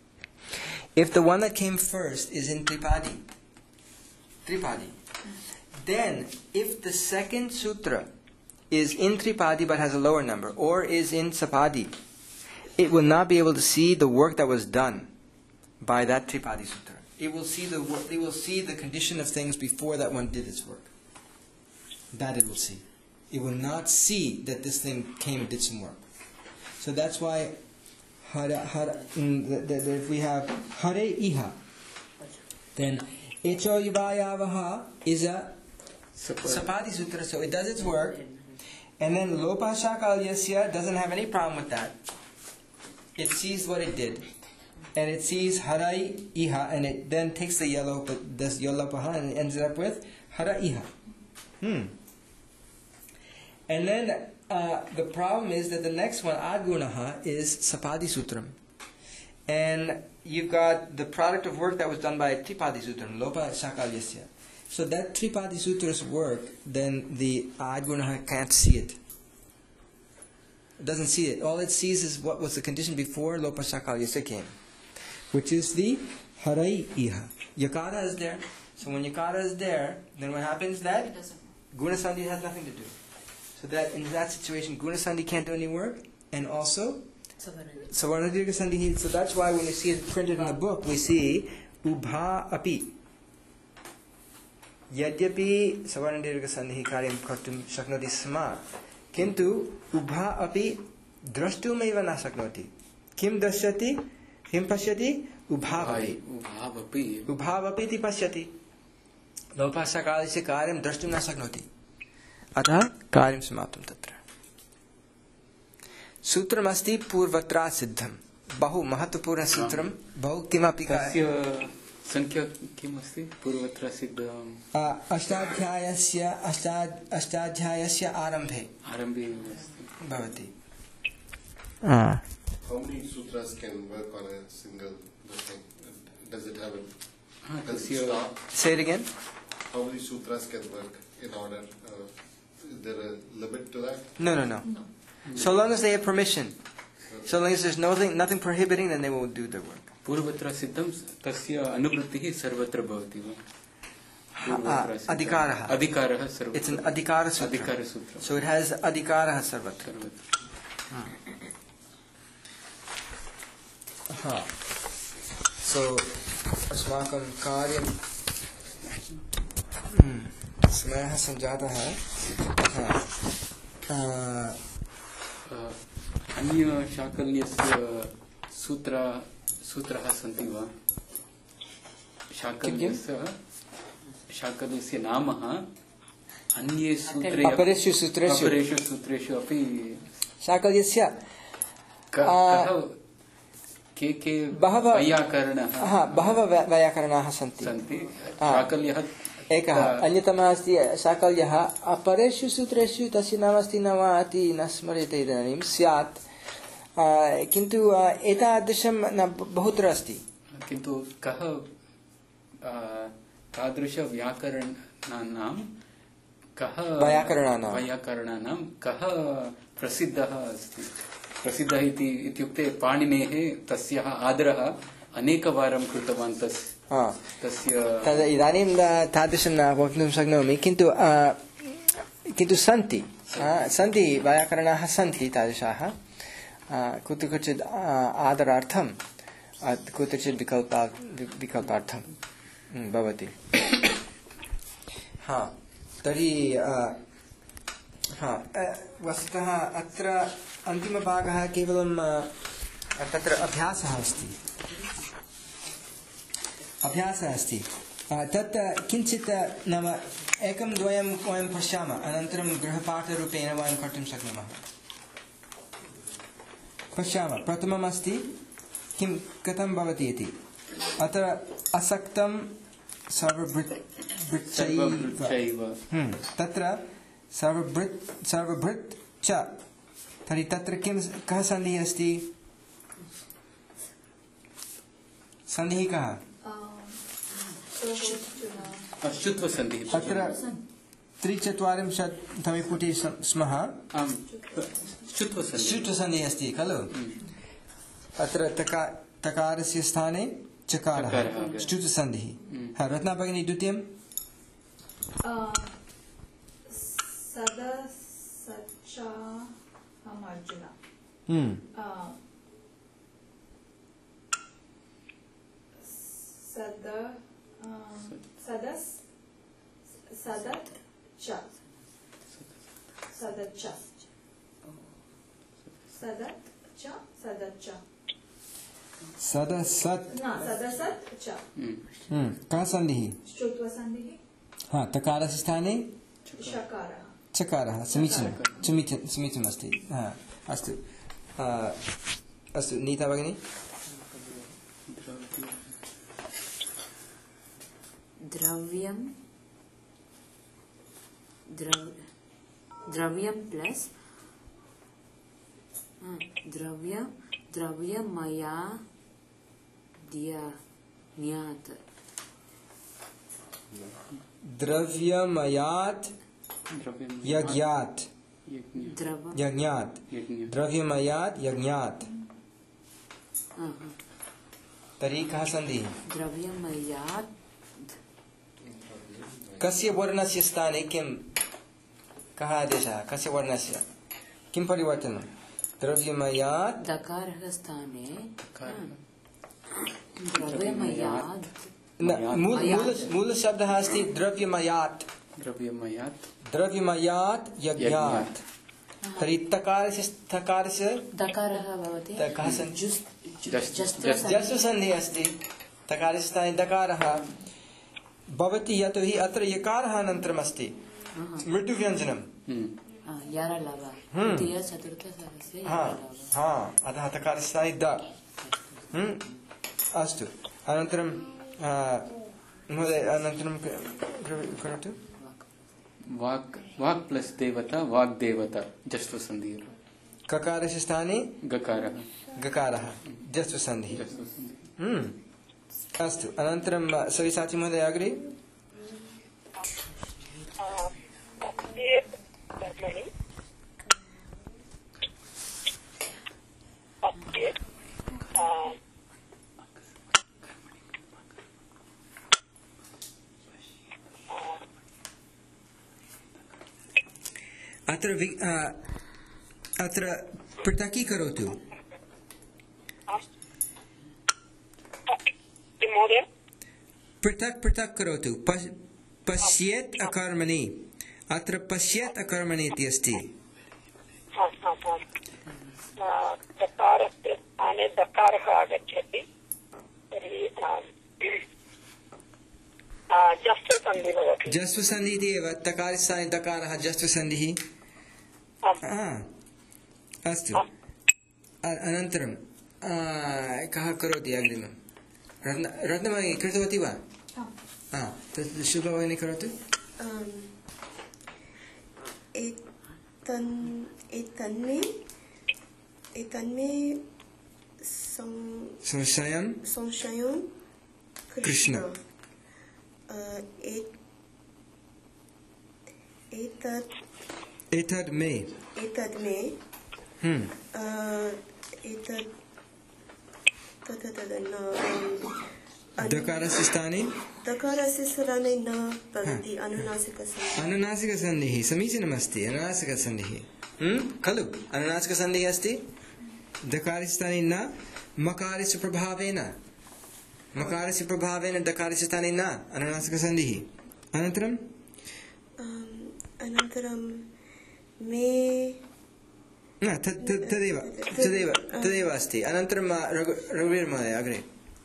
If the one that came first is in tripadi, then if the second sutra is in Tripadi but has a lower number, or is in Sapadi, it will not be able to see the work that was done by that Tripadi sutra. It will see the work, it will see the condition of things before that one did its work. That it will see. It will not see that this thing came and did some work. So that's why if we have Hare Iha, then Echo Yuvayavaha is a Sapadi sutra, so it does its work. And then Lopa Shakalyasya doesn't have any problem with that. It sees what it did. And it sees Harai Iha, and it then takes the yellow, does Yolapaha, and it ends up with Hara Iha. And then the problem is that the next one, Adgunaha, is Sapadi Sutram. And you've got the product of work that was done by Tripadi Sutram, Lopa Shakalyasya. So that Tripadi Sutra's work, then the Adgunaha can't see it. It doesn't see it. All it sees is what was the condition before Lopa Shakalyasya came, which is the Harai Iha. Yakara is there. So when Yakara is there, then what happens? That Gunasandhi has nothing to do. So that in that situation, Gunasandhi can't do any work, and also Savarnadirgha Sandhi. So that's why when you see it printed in the book, we see Ubha Api. Yadyapi Savarnadirgha Sandhi karyam kartum shaknoti sma. Kintu Ubha Api drashtumaiva na shaknoti. Kim dashyati? Kim pashyati? Ubhavapi. Ubhavapi ti pashyati. Lopasakalasya karyam drashtum na shaknoti. अतः कार्यं समाप्तं तत्र. सूत्रमस्ति पूर्वत्र सिद्धं. बहु महत्वपूर्ण सूत्रं. बहु किमपि तस्य संख्या किम् अस्ति पूर्वत्र सिद्धं? अष्टाध्यायस्य आरम्भे भवति. How many sutras can work on a single thing? Does it have a Say it again. How many sutras can work in order? Is there a limit to that? No. So long as they have permission. So long as there's nothing prohibiting, then they will do their work. पूर्वत्र सिद्धं तस्य अनुवृत्तिः सर्वत्र भवति वा? अधिकारः सर्वत्र. It's an adhikara sutra. So it has adhikarah sarvatra. So अस्माकं कार्यं समयः सञ्जातः. अन्य शाकल्यस्य सूत्राः सन्ति वा? शाकल्यस्य नामः अन्ये सूत्रे अपरेषु सूत्रेषु अपि शाकल्यस्य के बहवः वैयाकरणाः सन्ति. शाकल्यः एकः. अन्यतमः अस्ति शाकल्यः. अपरेषु सूत्रेषु तस्य नाम अस्ति न वा इति न स्मर्यते इदानीं. स्यात्, किन्तु एतादृशं न बहुत्र अस्ति. किन्तु कः तादृश व्याकरणानां वैयाकरणानां कः प्रसिद्धः अस्ति? प्रसिद्धः इत्युक्ते पाणिनेः तस्य आदरः अनेकवारं कृतवान् तस्य इदानीं तादृशं न वक्तुं शक्नोमि. किन्तु सन्ति वैयाकरणाः सन्ति तादृशाः. कुत्रचित् आदरार्थं, कुत्रचित् विकल्पार्थं भवति. तर्हि वस्तुतः अत्र अन्तिमभागः केवलं तत्र अभ्यासः अस्ति. तत् किञ्चित् नाम एकं द्वयं वयं पश्यामः, अनन्तरं गृहपाठरूपेण वयं कर्तुं शक्नुमः. पश्यामः. प्रथमम् अस्ति कथं भवति इति. अत्र असक्तं सर्वभृच्चैव. तत्र सर्वभृत् च. तर्हि तत्र कः सन्धिः अस्ति? सन्धिः कः? अच्युत्वसन्धिः. अत्र 43तमे पुटे स्मः. च्युत्वसन्धिः अस्ति खलु. अत्र तकारस्य स्थाने चकारः. च्युत्वसन्धिः. रत्ना भगिनी द्वितीयं. सदसच्चाहम् अर्जुन सदत् च कः संधिः श्रुत्व संधिः हाँ तकारस्य स्थाने शकारः चकारः समीचीनमस्ति हाँ अस्तु अस्तु नीता भगिनी द्रव्यं प्लस द्रव्यमयाद्यज्ञात् द्रव्यमयात् यज्ञात् द्रव्यमयात् यज्ञात् तर्हि कः सन्धिः द्रव्यमयात् कस्य वर्णस्य स्थाने किं कः आदेशः कस्य वर्णस्य किं परिवर्तनं द्रव्यमयात् दकारः स्थाने द्रव्यमयात् मूलशब्दः अस्ति द्रव्यमयात् यज्ञात् तर्हि तकारस्य दकारः भवति कः जस्वसन्धिः अस्ति तकारस्य स्थाने दकारः भवति यतोहि अत्र यकारः अनन्तरम् अस्ति मृदुव्यञ्जनं अतः तकारस्य स्थाने द अस्तु अनन्तरं महोदय अनन्तरं करोतु वाक् प्लस देवता वाग्देवता जस्वसन्धिः ककारस्य स्थाने गकारः जस्वसन्धिः अस्तु अनन्तरं सविसाचि महोदय अग्रे अत्र पृथकीकरोतु पृथक् करोतु पश्येत् अकर्मणि अत्र पश्येत् अकर्मणि इति अस्ति दकारस्य स्थाने दकारः आगच्छति तर्हि जस्वसन्धिः भवति जस्वसन्धिः इति एव तकारस्य स्थाने दकारः जस्वसन्धिः अस्तु अनन्तरं कः करोति अग्रिमं रत्नमयी कृतवती वा तत् शुभवाहिनी करोतु एतन्मे संशयं कृष्ण एतद् मे दकारस्य स्थाने न भवति अनुनासिकसन्धिः समीचीनमस्ति अनुनासिकसन्धिः खलु अनुनासिकसन्धिः अस्ति दकारस्य स्थाने न मकारस्य प्रभावेन दकारस्य स्थाने न अनुनासिकसन्धिः अनन्तरं मे तदेव अस्ति अनन्तरं रघुवीर महोदय अग्रे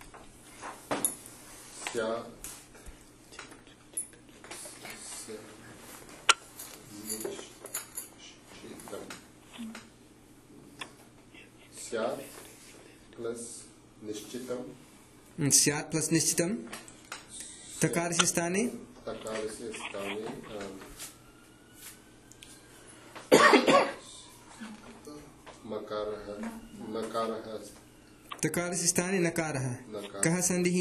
स्यात् प्लस निश्चितं तकारस्य स्थाने तकारस्य स्थाने नकारः कः सन्धिः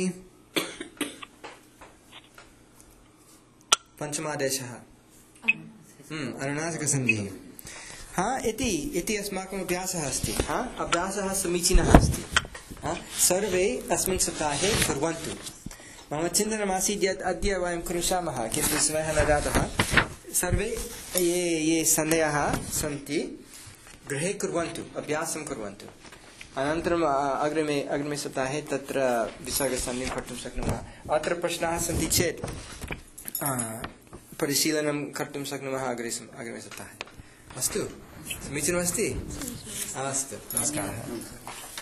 पञ्चमादेशः अनुनासिकसन्धिः इति अस्माकम् अभ्यासः अस्ति अभ्यासः समीचीनः अस्ति सर्वे अस्मिन् सप्ताहे कुर्वन्तु मम चिन्तनमासीत् यत् अद्य वयं करिष्यामः किन्तु समयः न जातः सर्वे ये सन्देहाः सन्ति गृहे कुर्वन्तु, अभ्यासं कुर्वन्तु। अनन्तरम् अग्रिमे सप्ताहे तत्र विसर्गसन्धिं कर्तुं शक्नुमः। अत्र प्रश्नाः सन्ति चेत् परिशीलनं कर्तुं शक्नुमः अग्रिमे सप्ताहे। अस्तु, समीचीनमस्ति? अस्तु, नमस्कारः।